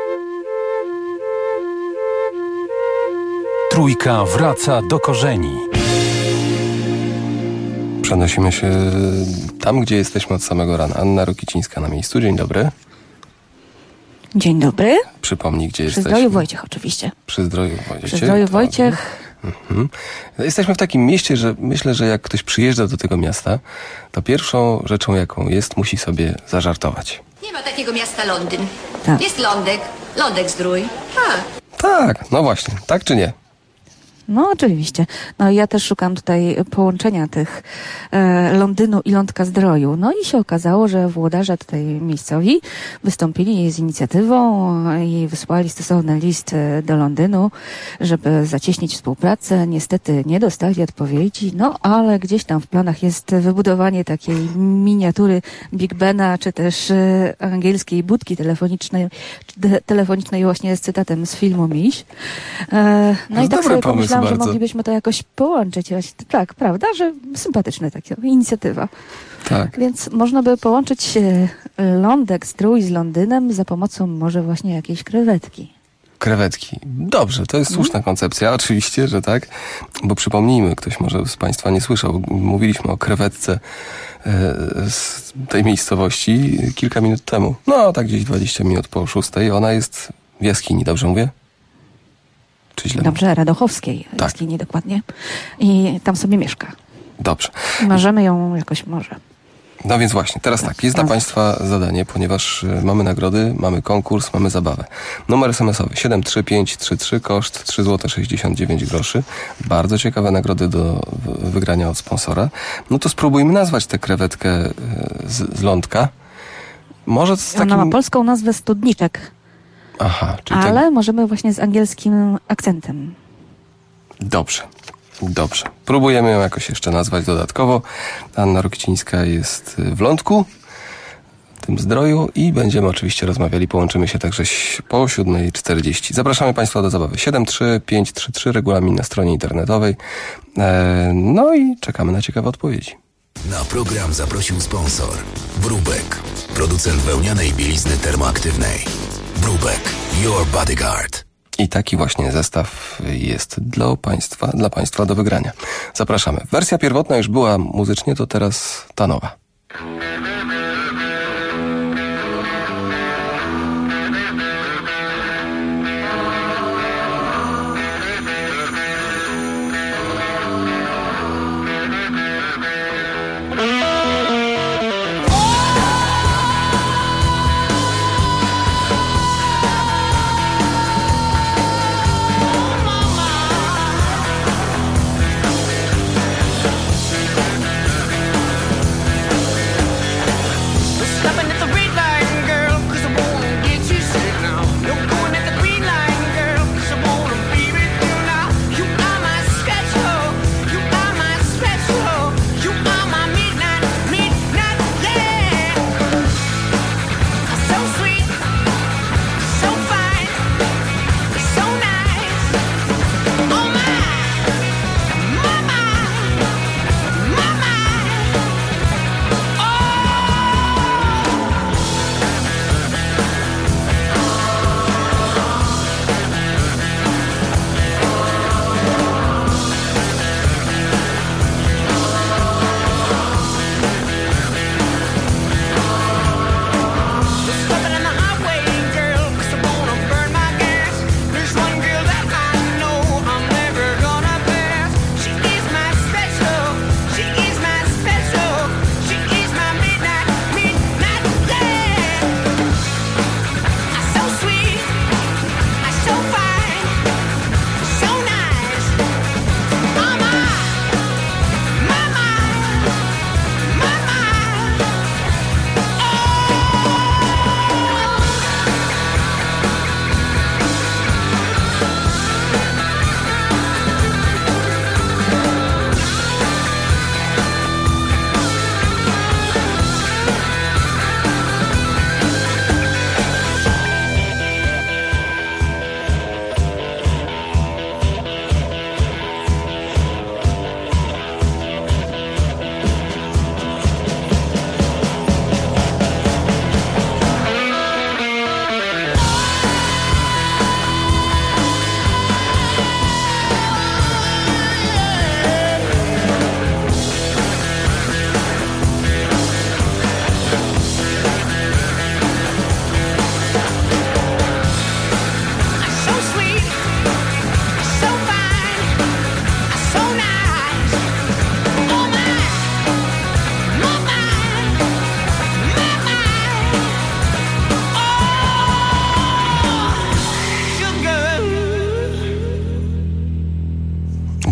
Trójka wraca do korzeni. Przenosimy się tam, gdzie jesteśmy od samego rana. Anna Rokicińska na miejscu. Dzień dobry. Dzień dobry. Przypomnij, gdzie jesteśmy. Przy Zdroju Wojciech oczywiście. Przy Zdroju Wojciech. Przy Zdroju Wojciech. Jesteśmy w takim mieście, że myślę, że jak ktoś przyjeżdża do tego miasta, to pierwszą rzeczą, jaką jest, musi sobie zażartować. Nie ma takiego miasta Londyn. Tak. Jest Lądek Zdrój. Tak, no właśnie. Tak czy nie? No oczywiście. No ja też szukam tutaj połączenia tych Londynu i Lądka Zdroju. No i się okazało, że włodarze tutaj miejscowi wystąpili z inicjatywą i wysłali stosowny list do Londynu, żeby zacieśnić współpracę. Niestety nie dostali odpowiedzi, no ale gdzieś tam w planach jest wybudowanie takiej miniatury Big Bena, czy też angielskiej budki telefonicznej właśnie z cytatem z filmu Miś. No i tak sobie pomyślałam, że moglibyśmy to jakoś połączyć. Tak, prawda, że sympatyczna taka inicjatywa. Tak. Więc można by połączyć Lądek Zdrój z Londynem za pomocą może właśnie jakiejś krewetki. Krewetki. Dobrze, to jest słuszna koncepcja, oczywiście, że tak. Bo przypomnijmy, ktoś może z Państwa nie słyszał, mówiliśmy o krewetce z tej miejscowości kilka minut temu. No, tak gdzieś 20 minut po 6. Ona jest w jaskini, dobrze mówię? Czy źle? Dobrze, Radochowskiej jaskini dokładnie. I tam sobie mieszka. Dobrze. Marzymy ją jakoś może. No więc właśnie, teraz tak, jest dla Państwa zadanie, ponieważ mamy nagrody, mamy konkurs, mamy zabawę. Numer SMS-owy 73533, koszt 3,69 zł. Bardzo ciekawe nagrody do wygrania od sponsora. No to spróbujmy nazwać tę krewetkę z Lądka. Może z takim... Ona ma polską nazwę studniczek. Aha, czyli ale możemy właśnie z angielskim akcentem. Dobrze. Próbujemy ją jakoś jeszcze nazwać dodatkowo. Anna Rokicińska jest w Lądku, tym Zdroju i będziemy oczywiście rozmawiali. Połączymy się także po 7:40. Zapraszamy Państwa do zabawy. 73533, regulamin na stronie internetowej. No i czekamy na ciekawe odpowiedzi. Na program zaprosił sponsor Brubek, producent wełnianej bielizny termoaktywnej. Brubek, your bodyguard. I taki właśnie zestaw jest dla Państwa do wygrania. Zapraszamy. Wersja pierwotna już była muzycznie, to teraz ta nowa.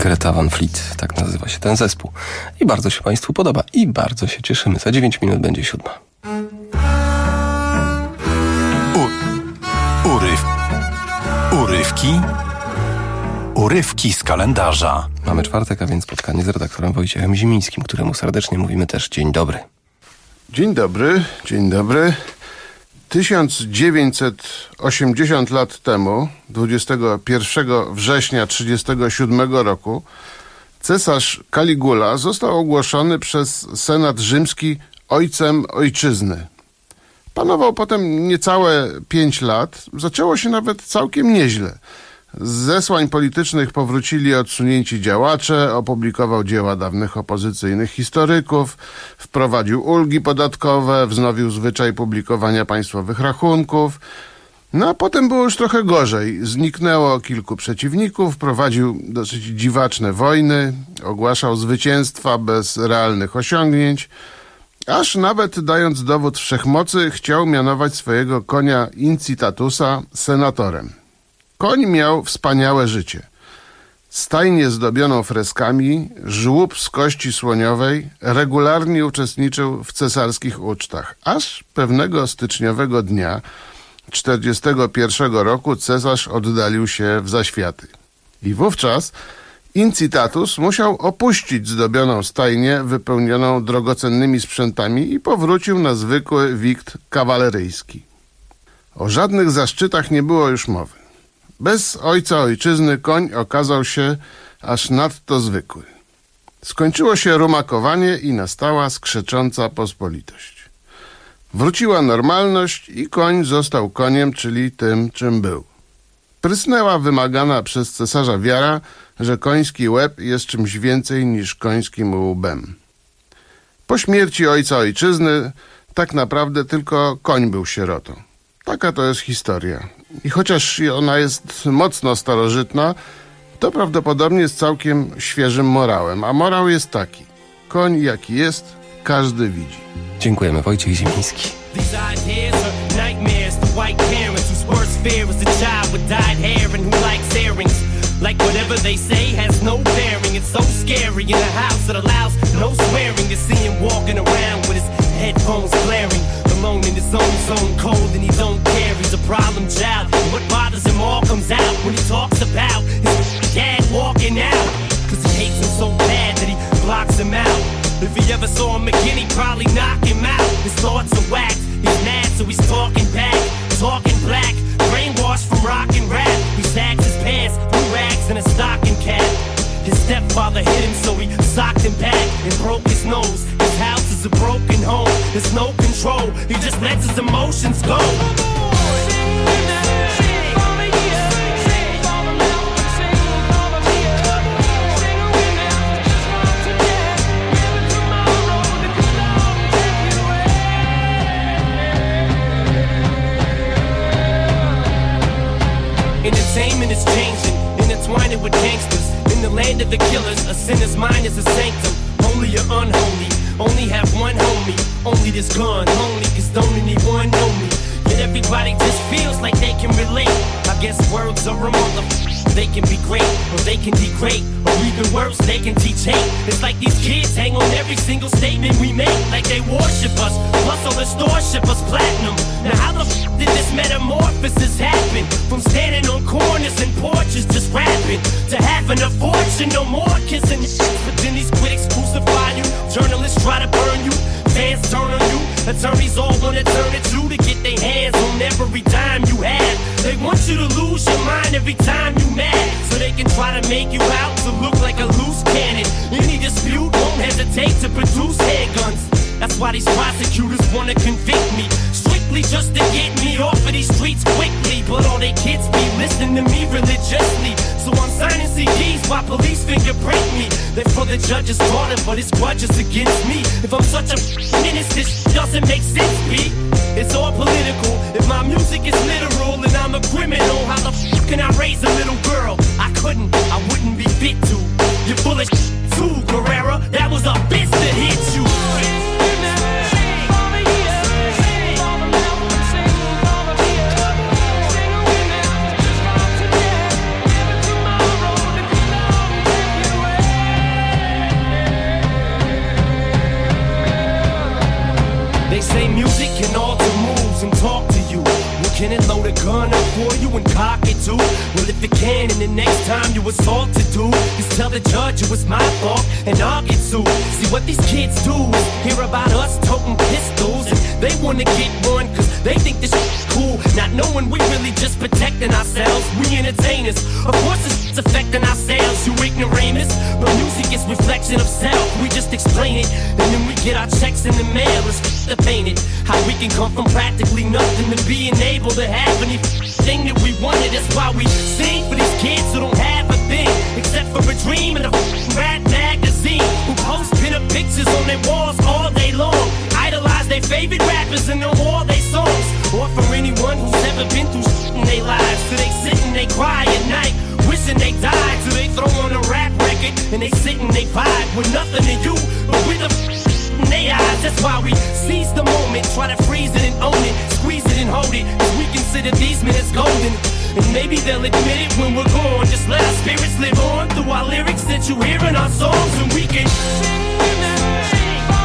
Greta Van Fleet, tak nazywa się ten zespół. I bardzo się Państwu podoba i bardzo się cieszymy. Za 9 minut będzie 7. Urywki z kalendarza. Mamy czwartek, a więc spotkanie z redaktorem Wojciechem Zimińskim, któremu serdecznie mówimy też dzień dobry. Dzień dobry, dzień dobry. 1980 lat temu, 21 września 1937 roku, cesarz Caligula został ogłoszony przez Senat Rzymski ojcem ojczyzny. Panował potem niecałe 5 lat. Zaczęło się nawet całkiem nieźle. Z zesłań politycznych powrócili odsunięci działacze, opublikował dzieła dawnych opozycyjnych historyków, wprowadził ulgi podatkowe, wznowił zwyczaj publikowania państwowych rachunków. No a potem było już trochę gorzej. Zniknęło kilku przeciwników, prowadził dosyć dziwaczne wojny, ogłaszał zwycięstwa bez realnych osiągnięć, aż nawet dając dowód wszechmocy chciał mianować swojego konia Incitatusa senatorem. Koń miał wspaniałe życie. Stajnię zdobioną freskami, żłób z kości słoniowej, regularnie uczestniczył w cesarskich ucztach. Aż pewnego styczniowego dnia 1941 roku cesarz oddalił się w zaświaty. I wówczas Incitatus musiał opuścić zdobioną stajnię wypełnioną drogocennymi sprzętami i powrócił na zwykły wikt kawaleryjski. O żadnych zaszczytach nie było już mowy. Bez ojca ojczyzny koń okazał się aż nadto zwykły. Skończyło się rumakowanie i nastała skrzecząca pospolitość. Wróciła normalność i koń został koniem, czyli tym, czym był. Prysnęła wymagana przez cesarza wiara, że koński łeb jest czymś więcej niż końskim łbem. Po śmierci ojca ojczyzny tak naprawdę tylko koń był sierotą. Taka to jest historia. I chociaż ona jest mocno starożytna, to prawdopodobnie z całkiem świeżym morałem. A morał jest taki. Koń jaki jest, każdy widzi. Dziękujemy, Wojciech Zimiński. Like whatever they say has no bearing. It's so scary in a house that allows no swearing. To see him walking around with his headphones blaring, alone in his own zone, cold and he don't care. He's a problem child, and what bothers him all comes out when he talks about his dad walking out. Cause he hates him so bad that he blocks him out. If he ever saw him again, he'd probably knock him out. His thoughts are whacked, he's mad so he's talking back, talking black, brainwashed from rock and rap. He sags his pants, blue rags and a stocking cap. His stepfather hit him so he socked him back and broke his nose. His house is a broken home, there's no control. He just lets his emotions go. Entertainment is changing, intertwining with gangsters. In the land of the killers, a sinner's mind is a sanctum. Only you're unholy, only have one homie. Only this gun, only cause don't anyone know me. Yet everybody just feels like they can relate. I guess words are a motherfucker. They can be great, or they can degrade, or even worse, they can teach hate. It's like these kids hang on every single statement we make, like they worship us, plus all the stores ship us platinum. Now how the did this metamorphosis happen? From standing on corners and porches just rapping, to having a fortune, no more kissing. But then these critics crucify you, journalists try to burn you, fans turn on you, attorneys all wanna turn it you to get their hands on every dime you have. They want you to lose your mind every time you mad, so they can try to make you out to look like a loose cannon. Any dispute won't hesitate to produce handguns. That's why these prosecutors wanna convict me, strictly just to get me off of these streets quickly. But all they kids be listening to me religiously, so I'm signing CDs while police fingerprint me. They're for the judge's daughter, but it's grudges against me. If I'm such a menace, this doesn't make sense, B. It's all political. If my music is literal and I'm a criminal, how the f can I raise a little girl? I couldn't, I wouldn't be fit to. You're full of too, Guerrera. That was a bitch that hit you. say music can alter moves and talk to you. Well, can it load a gun up for you and cock it too? Well, if it can, and the next time you assault to do is tell the judge it was my fault and I'll get sued. See what these kids do is hear about us toting pistols and they wanna get one cause they think this shit's cool, not knowing we really just protecting ourselves. We entertainers, of course it's affecting our sales, you ignoramus. But music is reflection of self, we just explain it and then we get our checks in the mail. It's the painted, how we can come from practically nothing to being able to have anything that we wanted. That's why we sing for these kids who don't have a thing except for a dream and a rap magazine, who post pin-up pictures on their walls all day long, idolize their favorite rappers and know all their songs. Or for anyone who's ever been through shit in their lives, so they sit and they cry at night wishing they died, so they throw on a rap record and they sit and they vibe with nothing to you but with a in their eyes. That's why we seize the moment, try to freeze it and own it, squeeze it and hold it, cause we consider these minutes golden. And maybe they'll admit it when we're gone. Just let our spirits live on through our lyrics that you hear in our songs, and we can sing and sing.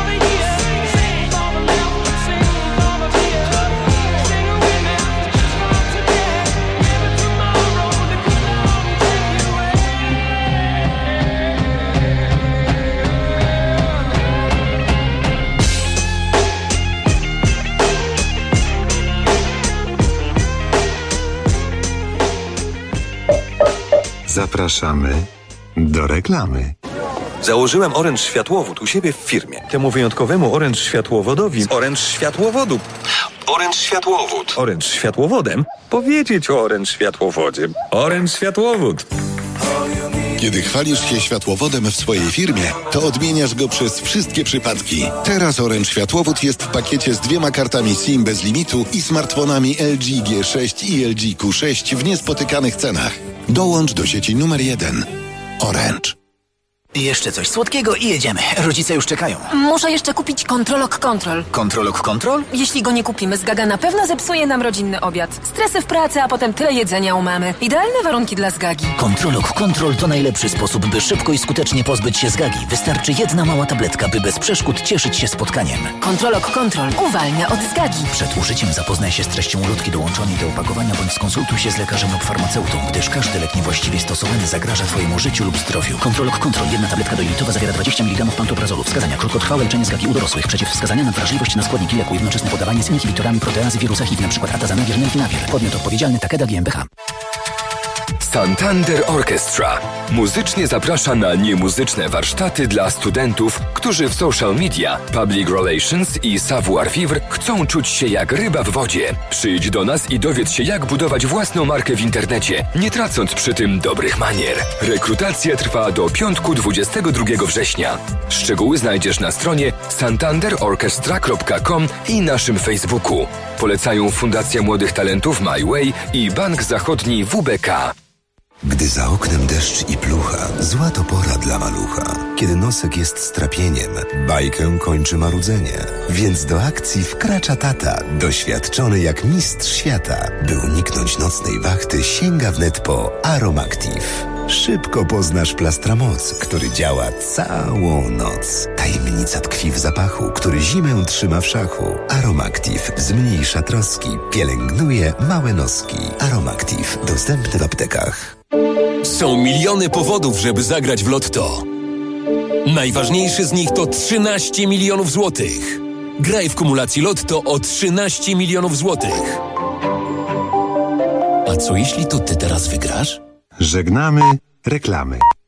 Zapraszamy do reklamy. Założyłem Orange Światłowód u siebie w firmie. Temu wyjątkowemu Orange Światłowodowi z Orange Światłowodu. Orange Światłowód. Orange Światłowodem powiedzieć o Orange Światłowodzie. Orange Światłowód. Kiedy chwalisz się światłowodem w swojej firmie, to odmieniasz go przez wszystkie przypadki. Teraz Orange Światłowód jest w pakiecie z 2 kartami SIM bez limitu i smartfonami LG G6 i LG Q6 w niespotykanych cenach. Dołącz do sieci numer 1. Orange. Jeszcze coś słodkiego i jedziemy. Rodzice już czekają. Muszę jeszcze kupić Kontrolok Kontrol. Kontrolok Kontrol? Jeśli go nie kupimy, Zgaga na pewno zepsuje nam rodzinny obiad. Stresy w pracy, a potem tyle jedzenia u mamy. Idealne warunki dla Zgagi. Kontrolok Kontrol to najlepszy sposób, by szybko i skutecznie pozbyć się Zgagi. Wystarczy jedna mała tabletka, by bez przeszkód cieszyć się spotkaniem. Kontrolok Kontrol uwalnia od Zgagi. Przed użyciem zapoznaj się z treścią ulotki dołączonej do opakowania bądź skonsultuj się z lekarzem lub farmaceutą, gdyż każdy lek niewłaściwie stosowany zagraża Twojemu życiu lub zdrowiu. Kontrolok Kontrol. Jedna tabletka dojlitowa zawiera 20 mg pantoprazolu. Wskazania: krótkotrwałe leczenie Zgagi u dorosłych. Przeciwwskazania na wrażliwość na składniki leku. Jednoczesne podawanie z inhibitorami proteazy wirusa HIV, np. atazanawir, nelfinawir. Podmiot odpowiedzialny: Takeda GmbH. Santander Orchestra muzycznie zaprasza na niemuzyczne warsztaty dla studentów, którzy w social media, public relations i savoir-vivre chcą czuć się jak ryba w wodzie. Przyjdź do nas i dowiedz się, jak budować własną markę w internecie, nie tracąc przy tym dobrych manier. Rekrutacja trwa do piątku 22 września. Szczegóły znajdziesz na stronie santanderorchestra.com i naszym Facebooku. Polecają Fundacja Młodych Talentów My Way i Bank Zachodni WBK. Gdy za oknem deszcz i plucha, zła to pora dla malucha. Kiedy nosek jest strapieniem, bajkę kończy marudzenie. Więc do akcji wkracza tata, doświadczony jak mistrz świata. By uniknąć nocnej wachty, sięga wnet po Aromactive. Szybko poznasz Plastramoc, który działa całą noc. Tajemnica tkwi w zapachu, który zimę trzyma w szachu. Aromactive zmniejsza troski, pielęgnuje małe noski. Aromactive dostępny w aptekach. Są miliony powodów, żeby zagrać w Lotto. Najważniejszy z nich to 13 milionów złotych. Graj w kumulacji Lotto o 13 milionów złotych. A co jeśli to ty teraz wygrasz? Żegnamy reklamy.